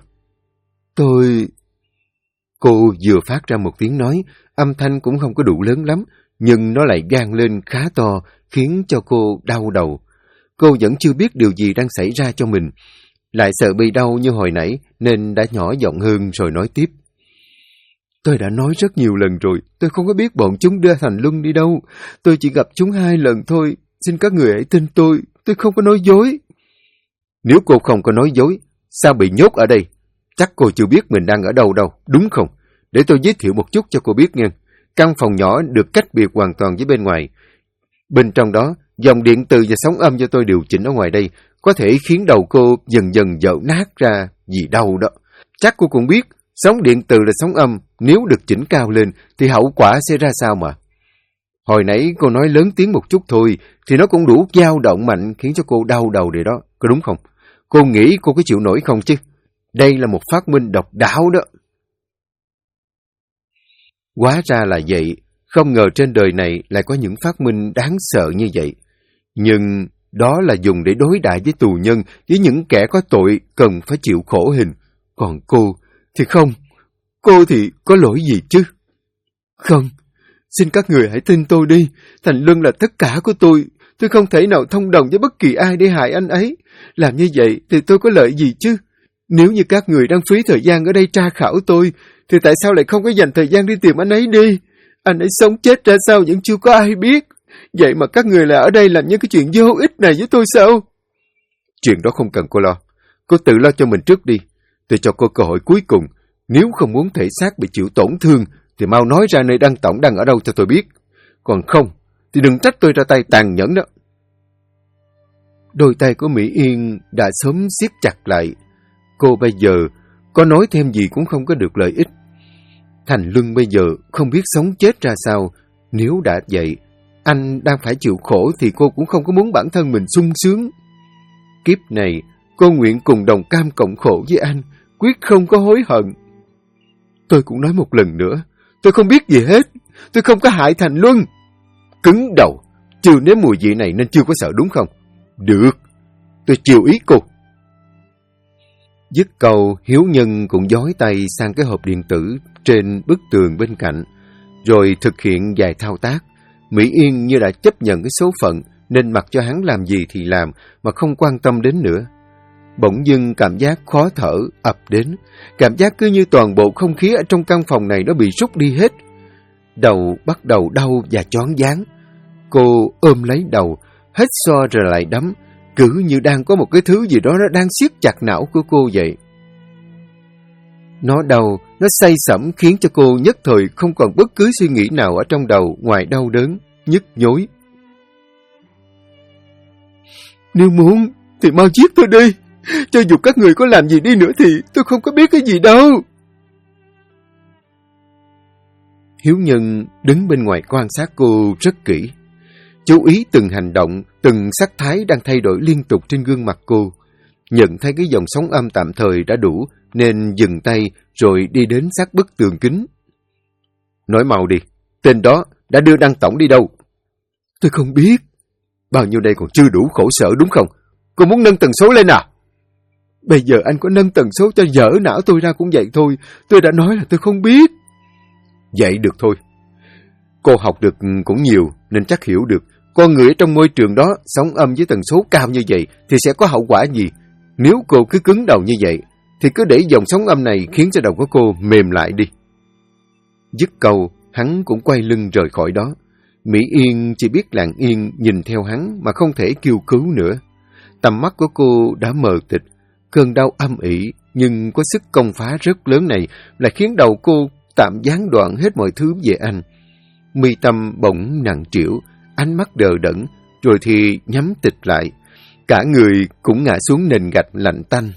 Cô vừa phát ra một tiếng nói, âm thanh cũng không có đủ lớn lắm, nhưng nó lại vang lên khá to, khiến cho cô đau đầu. Cô vẫn chưa biết điều gì đang xảy ra cho mình. Lại sợ bị đau như hồi nãy, nên đã nhỏ giọng hơn rồi nói tiếp. Tôi đã nói rất nhiều lần rồi, tôi không có biết bọn chúng đưa Thành Luân đi đâu. Tôi chỉ gặp chúng 2 lần thôi, xin các người hãy tin tôi không có nói dối. Nếu cô không có nói dối, sao bị nhốt ở đây? Chắc cô chưa biết mình đang ở đâu đâu, đúng không? Để tôi giới thiệu một chút cho cô biết nha. Căn phòng nhỏ được cách biệt hoàn toàn với bên ngoài. Bên trong đó, dòng điện từ và sóng âm do tôi điều chỉnh ở ngoài đây có thể khiến đầu cô dần dần vỡ nát ra vì đau đó. Chắc cô cũng biết, sóng điện từ là sóng âm, nếu được chỉnh cao lên thì hậu quả sẽ ra sao mà. Hồi nãy cô nói lớn tiếng một chút thôi, thì nó cũng đủ dao động mạnh khiến cho cô đau đầu rồi đó, có đúng không? Cô nghĩ cô có chịu nổi không chứ? Đây là một phát minh độc đáo đó. Hóa ra là vậy, không ngờ trên đời này lại có những phát minh đáng sợ như vậy. Nhưng đó là dùng để đối đãi với tù nhân, với những kẻ có tội cần phải chịu khổ hình. Còn cô thì không, cô thì có lỗi gì chứ? Không, xin các người hãy tin tôi đi, Thành Luân là tất cả của tôi không thể nào thông đồng với bất kỳ ai để hại anh ấy. Làm như vậy thì tôi có lợi gì chứ? Nếu như các người đang phí thời gian ở đây tra khảo tôi, thì tại sao lại không có dành thời gian đi tìm anh ấy đi? Anh ấy sống chết ra sao vẫn chưa có ai biết. Vậy mà các người lại ở đây làm những cái chuyện vô ích này với tôi sao? Chuyện đó không cần cô lo. Cô tự lo cho mình trước đi. Tôi cho cô cơ hội cuối cùng. Nếu không muốn thể xác bị chịu tổn thương, thì mau nói ra nơi Đăng tổng đang ở đâu cho tôi biết. Còn không, thì đừng trách tôi ra tay tàn nhẫn đó. Đôi tay của Mỹ Yên đã sớm siết chặt lại. Cô bây giờ có nói thêm gì cũng không có được lợi ích. Thành Luân bây giờ không biết sống chết ra sao. Nếu đã vậy, anh đang phải chịu khổ thì cô cũng không có muốn bản thân mình sung sướng. Kiếp này, cô nguyện cùng đồng cam cộng khổ với anh, quyết không có hối hận. Tôi cũng nói một lần nữa, tôi không biết gì hết, tôi không có hại Thành Luân. Cứng đầu, chưa nếm mùi vị này nên chưa có sợ đúng không? Được, tôi chiều ý cô. Dứt câu, Hiếu Nhân cũng giói tay sang cái hộp điện tử trên bức tường bên cạnh, rồi thực hiện vài thao tác. Mỹ Yên như đã chấp nhận cái số phận, nên mặc cho hắn làm gì thì làm, mà không quan tâm đến nữa. Bỗng dưng cảm giác khó thở ập đến, cảm giác cứ như toàn bộ không khí ở trong căn phòng này nó bị rút đi hết. Đầu bắt đầu đau và choáng váng. Cô ôm lấy đầu, hết xoa rồi lại đấm, cứ như đang có một cái thứ gì đó nó đang siết chặt não của cô vậy. Nó đau, nó say sẩm khiến cho cô nhất thời không còn bất cứ suy nghĩ nào ở trong đầu ngoài đau đớn, nhức nhối. Nếu muốn thì mau giết tôi đi. Cho dù các người có làm gì đi nữa thì tôi không có biết cái gì đâu. Hiếu Nhân đứng bên ngoài quan sát cô rất kỹ. Chú ý từng hành động, từng sắc thái đang thay đổi liên tục trên gương mặt cô. Nhận thấy cái dòng sóng âm tạm thời đã đủ, nên dừng tay rồi đi đến sát bức tường kính. Nói mau đi, tên đó đã đưa Đăng Tổng đi đâu? Tôi không biết. Bao nhiêu đây còn chưa đủ khổ sở đúng không? Cô muốn nâng tần số lên à? Bây giờ anh có nâng tần số cho dở não tôi ra cũng vậy thôi. Tôi đã nói là tôi không biết. Vậy được thôi. Cô học được cũng nhiều nên chắc hiểu được. Con người ở trong môi trường đó sóng âm với tần số cao như vậy thì sẽ có hậu quả gì? Nếu cô cứ cứng đầu như vậy thì cứ để dòng sóng âm này khiến cho đầu của cô mềm lại đi. Dứt câu, hắn cũng quay lưng rời khỏi đó. Mỹ Yên chỉ biết lặng yên nhìn theo hắn mà không thể kêu cứu nữa. Tầm mắt của cô đã mờ tịch. Cơn đau âm ỉ nhưng có sức công phá rất lớn này lại khiến đầu cô tạm gián đoạn hết mọi thứ về anh. Mi tâm bỗng nặng trĩu, ánh mắt đờ đẫn, rồi thì nhắm tịch lại. Cả người cũng ngã xuống nền gạch lạnh tanh.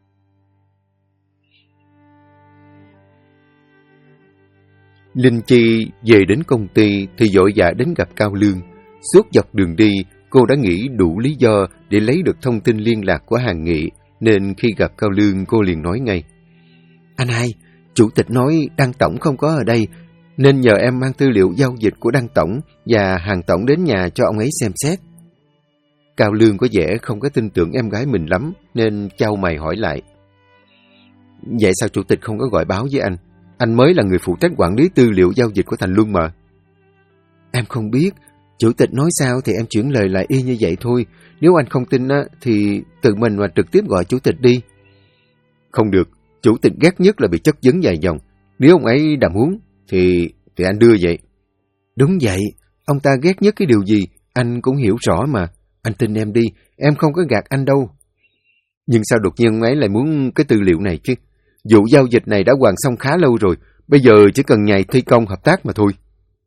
Linh Chi về đến công ty thì vội vã đến gặp Cao Lương. Suốt dọc đường đi, cô đã nghĩ đủ lý do để lấy được thông tin liên lạc của Hàn Nghị, nên khi gặp Cao Lương cô liền nói ngay. Anh hai, chủ tịch nói Đăng Tổng không có ở đây, nên nhờ em mang tư liệu giao dịch của Đăng Tổng và Hàn Tổng đến nhà cho ông ấy xem xét. Cao Lương có vẻ không có tin tưởng em gái mình lắm, nên chau mày hỏi lại. Vậy sao chủ tịch không có gọi báo với anh? Anh mới là người phụ trách quản lý tư liệu giao dịch của Thành Luân mà. Em không biết, chủ tịch nói sao thì em chuyển lời lại y như vậy thôi. Nếu anh không tin á, thì tự mình mà trực tiếp gọi chủ tịch đi. Không được, chủ tịch ghét nhất là bị chất vấn dài dòng. Nếu ông ấy đã muốn, thì anh đưa vậy. Đúng vậy, ông ta ghét nhất cái điều gì, anh cũng hiểu rõ mà. Anh tin em đi, em không có gạt anh đâu. Nhưng sao đột nhiên ông ấy lại muốn cái tư liệu này chứ? Vụ giao dịch này đã hoàn xong khá lâu rồi, bây giờ chỉ cần nhảy thi công hợp tác mà thôi.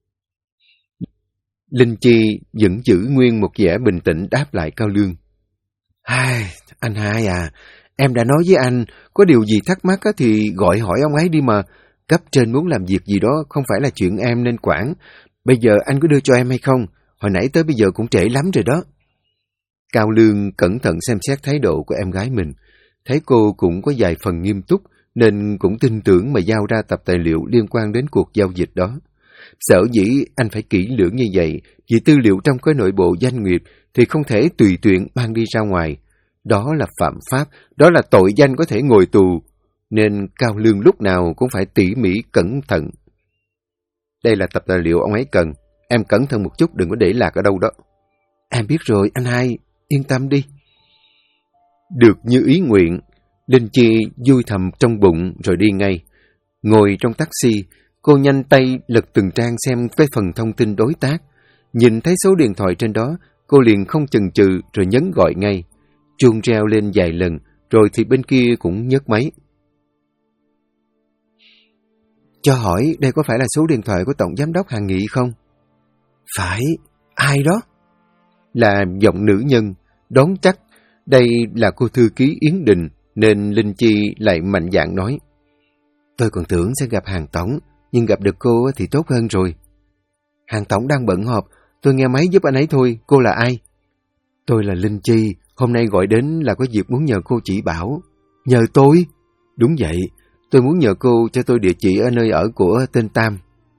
Linh Chi vẫn giữ nguyên một vẻ bình tĩnh đáp lại Cao Lương. Anh hai à, em đã nói với anh, có điều gì thắc mắc thì gọi hỏi ông ấy đi mà. Cấp trên muốn làm việc gì đó không phải là chuyện em nên quản. Bây giờ anh có đưa cho em hay không? Hồi nãy tới bây giờ cũng trễ lắm rồi đó. Cao Lương cẩn thận xem xét thái độ của em gái mình. Thấy cô cũng có vài phần nghiêm túc, nên cũng tin tưởng mà giao ra tập tài liệu liên quan đến cuộc giao dịch đó. Sở dĩ anh phải kỹ lưỡng như vậy, vì tư liệu trong cái nội bộ doanh nghiệp thì không thể tùy tiện mang đi ra ngoài. Đó là phạm pháp, đó là tội danh có thể ngồi tù. Nên Cao Lương lúc nào cũng phải tỉ mỉ cẩn thận. Đây là tập tài liệu ông ấy cần. Em cẩn thận một chút, đừng có để lạc ở đâu đó. Em biết rồi, anh hai, yên tâm đi. Được như ý nguyện, Linh Chi vui thầm trong bụng rồi đi ngay. Ngồi trong taxi, cô nhanh tay lật từng trang xem cái phần thông tin đối tác. Nhìn thấy số điện thoại trên đó, cô liền không chần chừ rồi nhấn gọi ngay. Chuông reo lên vài lần, rồi thì bên kia cũng nhấc máy. Cho hỏi đây có phải là số điện thoại của Tổng Giám đốc Hàn Nghị không? Phải, ai đó? Là giọng nữ nhân, đoán chắc đây là cô thư ký Yến Đình, nên Linh Chi lại mạnh dạn nói. Tôi còn tưởng sẽ gặp Hàng tổng, nhưng gặp được cô thì tốt hơn rồi. Hàng tổng đang bận họp, tôi nghe máy giúp anh ấy thôi, cô là ai? Tôi là Linh Chi, hôm nay gọi đến là có việc muốn nhờ cô chỉ bảo. Nhờ tôi? Đúng vậy, tôi muốn nhờ cô cho tôi địa chỉ ở nơi ở của tên Tam.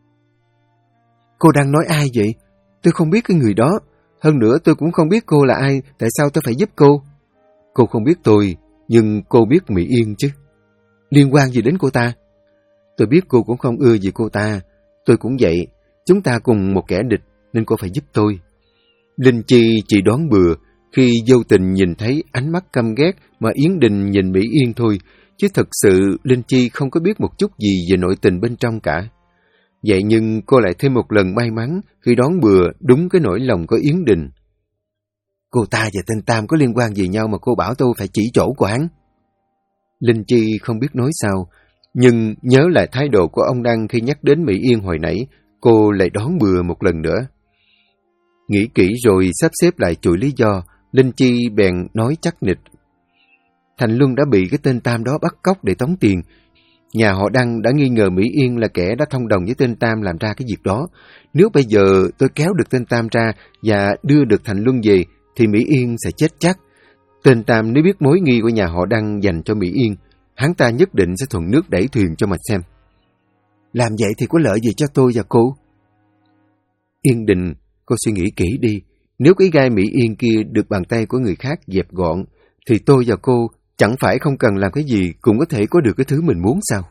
Cô đang nói ai vậy? Tôi không biết cái người đó. Hơn nữa tôi cũng không biết cô là ai, tại sao tôi phải giúp cô? Cô không biết tôi, nhưng cô biết Mỹ Yên chứ. Liên quan gì đến cô ta? Tôi biết cô cũng không ưa gì cô ta. Tôi cũng vậy, chúng ta cùng một kẻ địch nên cô phải giúp tôi. Linh Chi chỉ đoán bừa khi vô tình nhìn thấy ánh mắt căm ghét mà Yến Đình nhìn Mỹ Yên thôi, chứ thật sự Linh Chi không có biết một chút gì về nội tình bên trong cả. Vậy nhưng cô lại thêm một lần may mắn khi đoán bừa đúng cái nỗi lòng của Yến Đình. Cô ta và tên Tam có liên quan gì nhau mà cô bảo tôi phải chỉ chỗ của hắn? Linh Chi không biết nói sao, nhưng nhớ lại thái độ của ông Đăng khi nhắc đến Mỹ Yên hồi nãy, cô lại đoán bừa một lần nữa. Nghĩ kỹ rồi sắp xếp lại chuỗi lý do, Linh Chi bèn nói chắc nịch. Thành Luân đã bị cái tên Tam đó bắt cóc để tống tiền. Nhà họ Đăng đã nghi ngờ Mỹ Yên là kẻ đã thông đồng với tên Tam làm ra cái việc đó. Nếu bây giờ tôi kéo được tên Tam ra và đưa được Thành Luân về, thì Mỹ Yên sẽ chết chắc. Tên Tam nếu biết mối nghi của nhà họ Đăng dành cho Mỹ Yên, hắn ta nhất định sẽ thuận nước đẩy thuyền cho mà xem. Làm vậy thì có lợi gì cho tôi và cô? Yên Đình, cô suy nghĩ kỹ đi. Nếu cái gai Mỹ Yên kia được bàn tay của người khác dẹp gọn, thì tôi và cô chẳng phải không cần làm cái gì cũng có thể có được cái thứ mình muốn sao?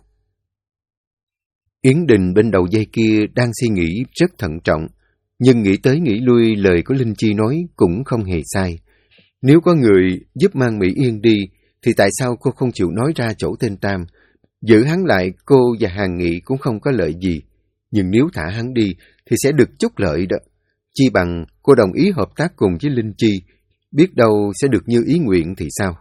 Yến Đình bên đầu dây kia đang suy nghĩ rất thận trọng, nhưng nghĩ tới nghĩ lui lời của Linh Chi nói cũng không hề sai. Nếu có người giúp mang Mỹ Yên đi, thì tại sao cô không chịu nói ra chỗ tên Tam? Giữ hắn lại cô và Hàn Nghị cũng không có lợi gì, nhưng nếu thả hắn đi thì sẽ được chút lợi đó. Chi bằng cô đồng ý hợp tác cùng với Linh Chi, biết đâu sẽ được như ý nguyện thì sao?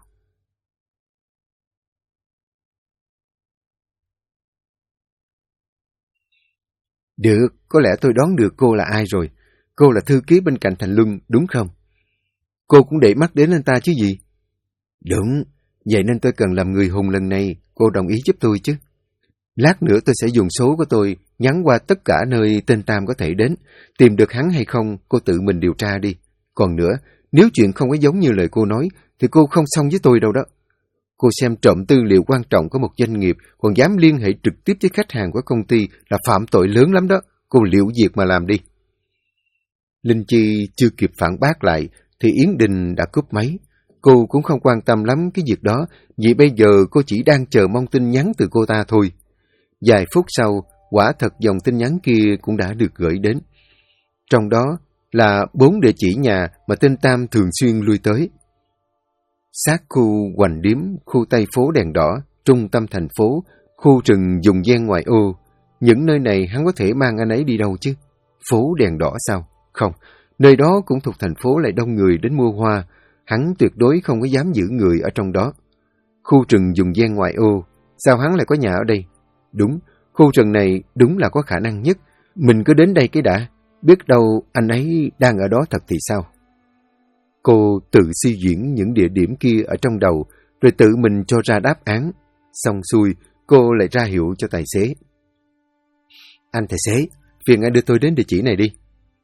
Được, có lẽ tôi đoán được cô là ai rồi. Cô là thư ký bên cạnh Thành Luân, đúng không? Cô cũng để mắt đến anh ta chứ gì? Đúng, vậy nên tôi cần làm người hùng lần này, cô đồng ý giúp tôi chứ? Lát nữa tôi sẽ dùng số của tôi nhắn qua tất cả nơi tên Tam có thể đến. Tìm được hắn hay không, cô tự mình điều tra đi. Còn nữa, nếu chuyện không có giống như lời cô nói, thì cô không xong với tôi đâu đó. Cô xem trộm tư liệu quan trọng của một doanh nghiệp, còn dám liên hệ trực tiếp với khách hàng của công ty là phạm tội lớn lắm đó. Cô liệu việc mà làm đi. Linh Chi chưa kịp phản bác lại, thì Yến Đình đã cúp máy. Cô cũng không quan tâm lắm cái việc đó, vì bây giờ cô chỉ đang chờ mong tin nhắn từ cô ta thôi. Vài phút sau, quả thật dòng tin nhắn kia cũng đã được gửi đến. Trong đó là 4 địa chỉ nhà mà tên Tam thường xuyên lui tới. Sát khu Hoành Điếm, khu Tây phố Đèn Đỏ, trung tâm thành phố, khu rừng Dùng Giang ngoại ô. Những nơi này hắn có thể mang anh ấy đi đâu chứ? Phố Đèn Đỏ sao? Không, nơi đó cũng thuộc thành phố lại đông người đến mua hoa. Hắn tuyệt đối không có dám giữ người ở trong đó. Khu rừng Dùng Giang ngoại ô, sao hắn lại có nhà ở đây? Đúng, khu rừng này đúng là có khả năng nhất. Mình cứ đến đây cái đã, biết đâu anh ấy đang ở đó thật thì sao? Cô tự suy diễn những địa điểm kia ở trong đầu, rồi tự mình cho ra đáp án. Xong xuôi, cô lại ra hiệu cho tài xế. Anh tài xế, phiền anh đưa tôi đến địa chỉ này đi.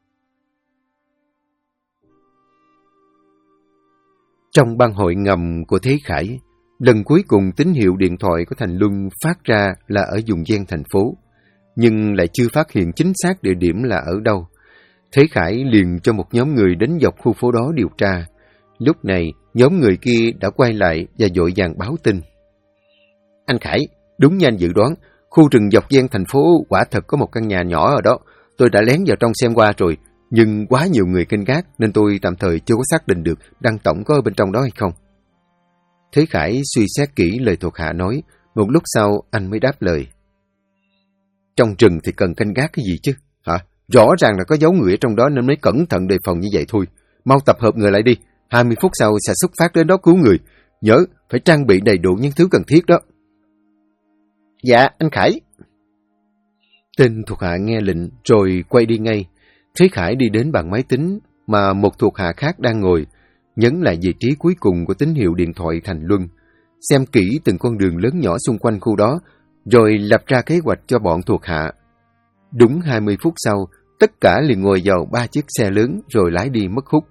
Trong bang hội ngầm của Thế Khải, lần cuối cùng tín hiệu điện thoại của Thành Luân phát ra là ở Dùng Giang thành phố, nhưng lại chưa phát hiện chính xác địa điểm là ở đâu. Thế Khải liền cho một nhóm người đến dọc khu phố đó điều tra. Lúc này, nhóm người kia đã quay lại và vội vàng báo tin. Anh Khải, đúng như anh dự đoán, khu rừng dọc Giang thành phố quả thật có một căn nhà nhỏ ở đó. Tôi đã lén vào trong xem qua rồi, nhưng quá nhiều người canh gác nên tôi tạm thời chưa có xác định được Đăng tổng có ở bên trong đó hay không. Thế Khải suy xét kỹ lời thuộc hạ nói, một lúc sau anh mới đáp lời. Trong rừng thì cần canh gác cái gì chứ? Hả? Rõ ràng là có dấu người ở trong đó nên mới cẩn thận đề phòng như vậy thôi. Mau tập hợp người lại đi, 20 phút sau sẽ xuất phát đến đó cứu người. Nhớ, phải trang bị đầy đủ những thứ cần thiết đó. Dạ, anh Khải. Tên thuộc hạ nghe lệnh rồi quay đi ngay. Thế Khải đi đến bàn máy tính mà một thuộc hạ khác đang ngồi, nhấn lại vị trí cuối cùng của tín hiệu điện thoại Thành Luân. xem kỹ từng con đường lớn nhỏ xung quanh khu đó, rồi lập ra kế hoạch cho bọn thuộc hạ. Đúng 20 phút sau, tất cả liền ngồi vào 3 chiếc xe lớn rồi lái đi mất hút.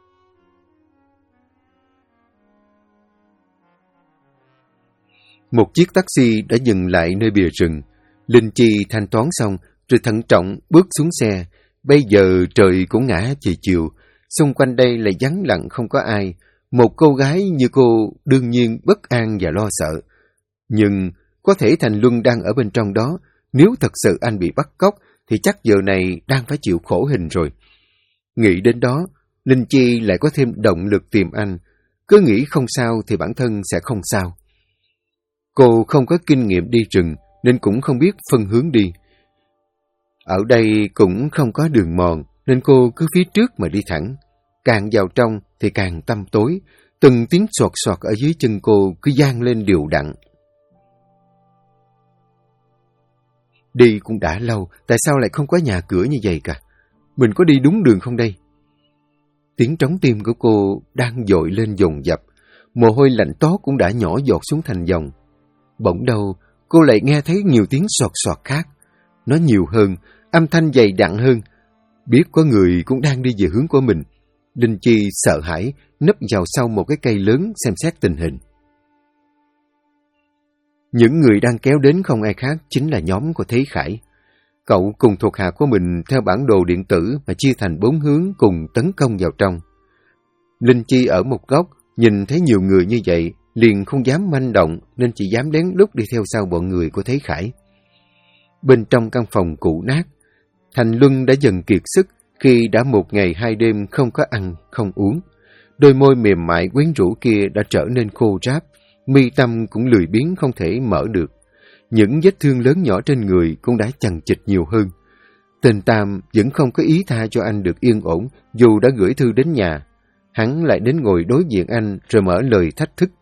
Một chiếc taxi đã dừng lại nơi bìa rừng. Linh Chi thanh toán xong, rồi thận trọng bước xuống xe. Bây giờ trời cũng ngã chiều chiều, xung quanh đây là vắng lặng không có ai. Một cô gái như cô đương nhiên bất an và lo sợ. Nhưng có thể Thành Luân đang ở bên trong đó. Nếu thật sự anh bị bắt cóc, thì chắc giờ này đang phải chịu khổ hình rồi. Nghĩ đến đó, Linh Chi lại có thêm động lực tìm anh. Cứ nghĩ không sao thì bản thân sẽ không sao. Cô không có kinh nghiệm đi rừng, nên cũng không biết phân hướng đi. Ở đây cũng không có đường mòn, nên cô cứ phía trước mà đi thẳng. Càng vào trong thì càng tăm tối, từng tiếng soạt soạt ở dưới chân cô cứ vang lên đều đặn. Đi cũng đã lâu, tại sao lại không có nhà cửa như vậy cả? Mình có đi đúng đường không đây? Tiếng trống tim của cô đang dội lên dồn dập, mồ hôi lạnh toát cũng đã nhỏ giọt xuống thành dòng. Bỗng đâu, cô lại nghe thấy nhiều tiếng soạt soạt khác. Nó nhiều hơn, âm thanh dày đặn hơn. Biết có người cũng đang đi về hướng của mình. Linh Chi sợ hãi, nấp vào sau một cái cây lớn xem xét tình hình. Những người đang kéo đến không ai khác chính là nhóm của Thế Khải. Cậu cùng thuộc hạ của mình theo bản đồ điện tử mà chia thành 4 hướng cùng tấn công vào trong. Linh Chi ở một góc, nhìn thấy nhiều người như vậy, liền không dám manh động nên chỉ dám lén lút đi theo sau bọn người của Thế Khải. Bên trong căn phòng cũ nát, Thành Luân đã dần kiệt sức khi đã 1 ngày 2 đêm không có ăn, không uống. Đôi môi mềm mại quyến rũ kia đã trở nên khô ráp, mi tâm cũng lười biếng không thể mở được. Những vết thương lớn nhỏ trên người cũng đã chằng chịt nhiều hơn. Tên Tam vẫn không có ý tha cho anh được yên ổn dù đã gửi thư đến nhà. Hắn lại đến ngồi đối diện anh rồi mở lời thách thức.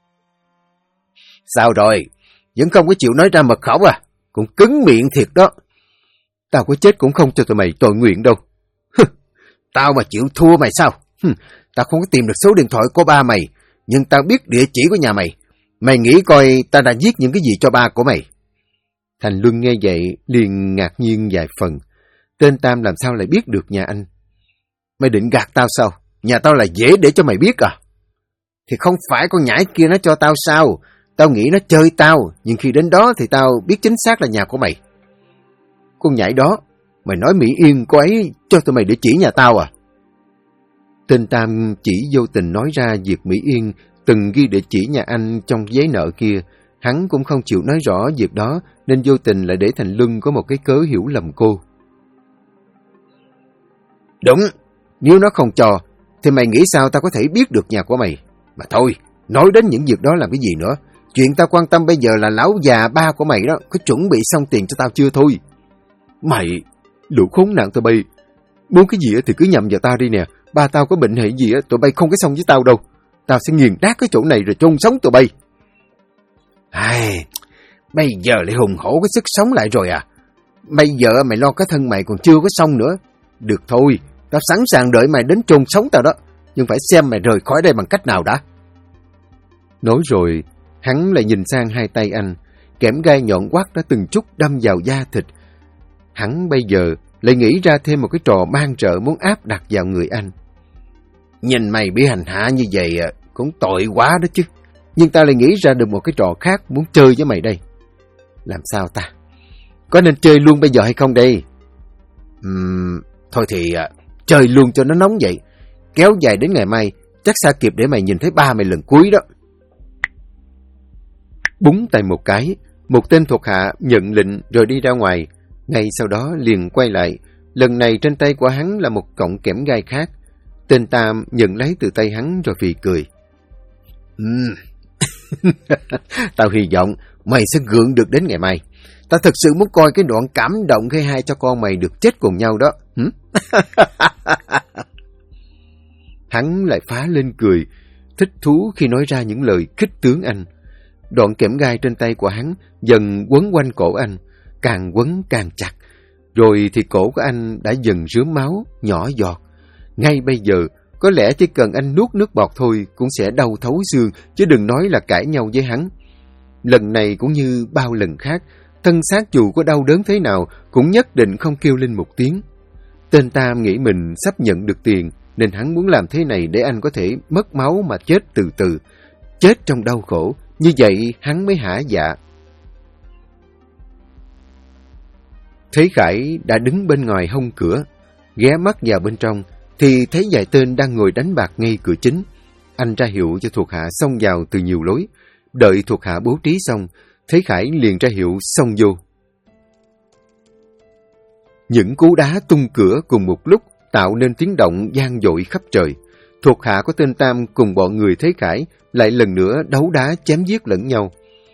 Sao rồi? Vẫn không có chịu nói ra mật khẩu à? Cũng cứng miệng thiệt đó. Tao có chết cũng không cho tụi mày tội nguyện đâu. Tao mà chịu thua mày sao? Tao không có tìm được số điện thoại của ba mày, nhưng tao biết địa chỉ của nhà mày. Mày nghĩ coi tao đã viết những cái gì cho ba của mày? Thành Luân nghe vậy liền ngạc nhiên vài phần. Tên Tam làm sao lại biết được nhà anh? Mày định gạt tao sao? Nhà tao là dễ để cho mày biết à? Thì không phải con nhãi kia nó cho tao sao? Tao nghĩ nó chơi tao, nhưng khi đến đó thì tao biết chính xác là nhà của mày. Con nhãi đó, mày nói Mỹ Yên cô ấy cho tụi mày địa chỉ nhà tao à? Tên Tam chỉ vô tình nói ra việc Mỹ Yên từng ghi địa chỉ nhà anh trong giấy nợ kia. Hắn cũng không chịu nói rõ việc đó nên vô tình lại để Thành Luân có một cái cớ hiểu lầm cô. Đúng, nếu nó không cho thì mày nghĩ sao tao có thể biết được nhà của mày? Mà thôi, nói đến những việc đó làm cái gì nữa? Chuyện tao quan tâm bây giờ là lão già ba của mày đó có chuẩn bị xong tiền cho tao chưa thôi. Mày, lũ khốn nạn tụi bay, muốn cái gì thì cứ nhầm vào tao đi nè. Ba tao có bệnh hệ gì tụi bay không có xong với tao đâu. Tao sẽ nghiền nát cái chỗ này rồi chôn sống tụi bay. Ai, bây giờ lại hùng hổ cái sức sống lại rồi à? Bây giờ mày lo cái thân mày còn chưa có xong nữa. Được thôi, tao sẵn sàng đợi mày đến chôn sống tao đó. Nhưng phải xem mày rời khỏi đây bằng cách nào đã. Nói rồi, hắn lại nhìn sang hai tay anh. Kẽm gai nhọn quắc đã từng chút đâm vào da thịt. Hắn bây giờ lại nghĩ ra thêm một cái trò man rợ muốn áp đặt vào người anh. Nhìn mày bị hành hạ như vậy cũng tội quá đó chứ. Nhưng tao lại nghĩ ra được một cái trò khác muốn chơi với mày đây. Làm sao ta? Có nên chơi luôn bây giờ hay không đây? Thôi thì chơi luôn cho nó nóng vậy. Kéo dài đến ngày mai, chắc xa kịp để mày nhìn thấy ba mày lần cuối đó. Búng tay một cái, một tên thuộc hạ nhận lệnh rồi đi ra ngoài. Ngay sau đó liền quay lại. Lần này trên tay của hắn là một cọng kẽm gai khác. Tên Tam nhận lấy từ tay hắn rồi phì cười. Tao hy vọng mày sẽ gượng được đến ngày mai. Tao thực sự muốn coi cái đoạn cảm động khi hai cho con mày được chết cùng nhau đó. Hắn lại phá lên cười, thích thú khi nói ra những lời khích tướng anh. Đoạn kẽm gai trên tay của hắn dần quấn quanh cổ anh, càng quấn càng chặt. Rồi thì cổ của anh đã dần rướm máu, nhỏ giọt. Ngay bây giờ, có lẽ chỉ cần anh nuốt nước bọt thôi cũng sẽ đau thấu xương, chứ đừng nói là cãi nhau với hắn. Lần này cũng như bao lần khác, thân xác dù có đau đớn thế nào cũng nhất định không kêu lên một tiếng. Tên Tam nghĩ mình sắp nhận được tiền, nên hắn muốn làm thế này để anh có thể mất máu mà chết từ từ, chết trong đau khổ, như vậy hắn mới hả dạ. Thế Khải đã đứng bên ngoài hông cửa, ghé mắt vào bên trong, thì thấy vài tên đang ngồi đánh bạc ngay cửa chính. Anh ra hiệu cho thuộc hạ xông vào từ nhiều lối. Đợi thuộc hạ bố trí xong, Thế Khải liền ra hiệu xông vô. Những cú đá tung cửa cùng một lúc tạo nên tiếng động vang dội khắp trời. Thuộc hạ của tên Tam cùng bọn người Thế Khải lại lần nữa đấu đá chém giết lẫn nhau.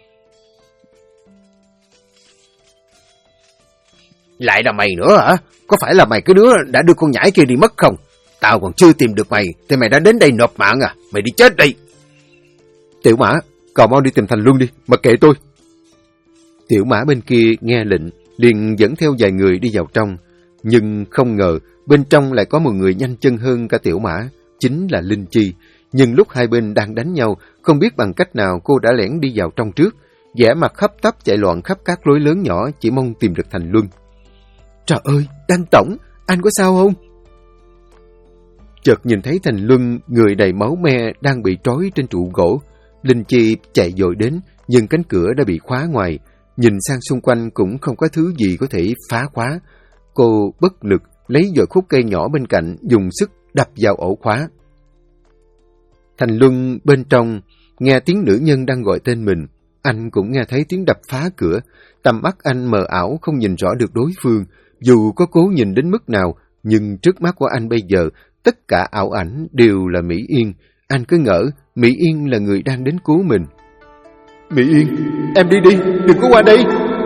Lại là mày nữa hả? Có phải là mày cái đứa đã đưa con nhãi kia đi mất không? Tao còn chưa tìm được mày, thì mày đã đến đây nộp mạng à? Mày đi chết đi! Tiểu Mã, cậu mau đi tìm Thành Luân đi, mặc kệ tôi. Tiểu Mã bên kia nghe lệnh, liền dẫn theo vài người đi vào trong. Nhưng không ngờ, bên trong lại có một người nhanh chân hơn cả Tiểu Mã, chính là Linh Chi. Nhưng lúc hai bên đang đánh nhau, không biết bằng cách nào cô đã lẻn đi vào trong trước, vẻ mặt hấp tấp chạy loạn khắp các lối lớn nhỏ, chỉ mong tìm được Thành Luân. Trời ơi, Đan Tổng, anh có sao không? Chợt nhìn thấy Thành Luân, người đầy máu me, đang bị trói trên trụ gỗ. Linh Chi chạy vội đến, nhưng cánh cửa đã bị khóa ngoài. Nhìn sang xung quanh cũng không có thứ gì có thể phá khóa. Cô bất lực lấy vội khúc cây nhỏ bên cạnh, dùng sức đập vào ổ khóa. Thành Luân bên trong nghe tiếng nữ nhân đang gọi tên mình. Anh cũng nghe thấy tiếng đập phá cửa. Tầm mắt anh mờ ảo không nhìn rõ được đối phương. Dù có cố nhìn đến mức nào, nhưng trước mắt của anh bây giờ, tất cả ảo ảnh đều là Mỹ Yên. Anh cứ ngỡ Mỹ Yên là người đang đến cứu mình. Mỹ Yên, em đi đi, đừng có qua đây.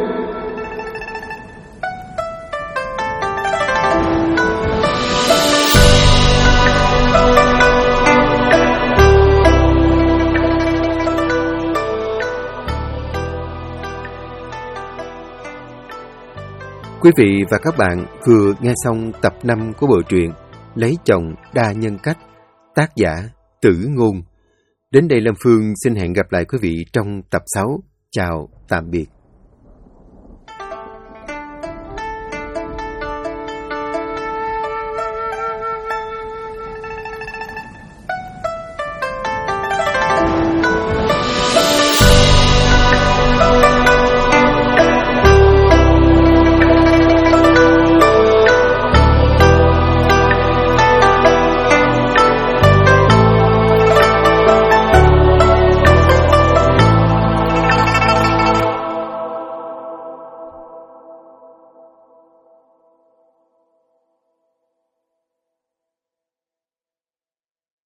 Quý vị và các bạn vừa nghe xong tập 5 của bộ truyện Lấy Chồng Đa Nhân Cách, tác giả Tử Ngôn. Đến đây Lâm Phương xin hẹn gặp lại quý vị trong tập 6. Chào, tạm biệt.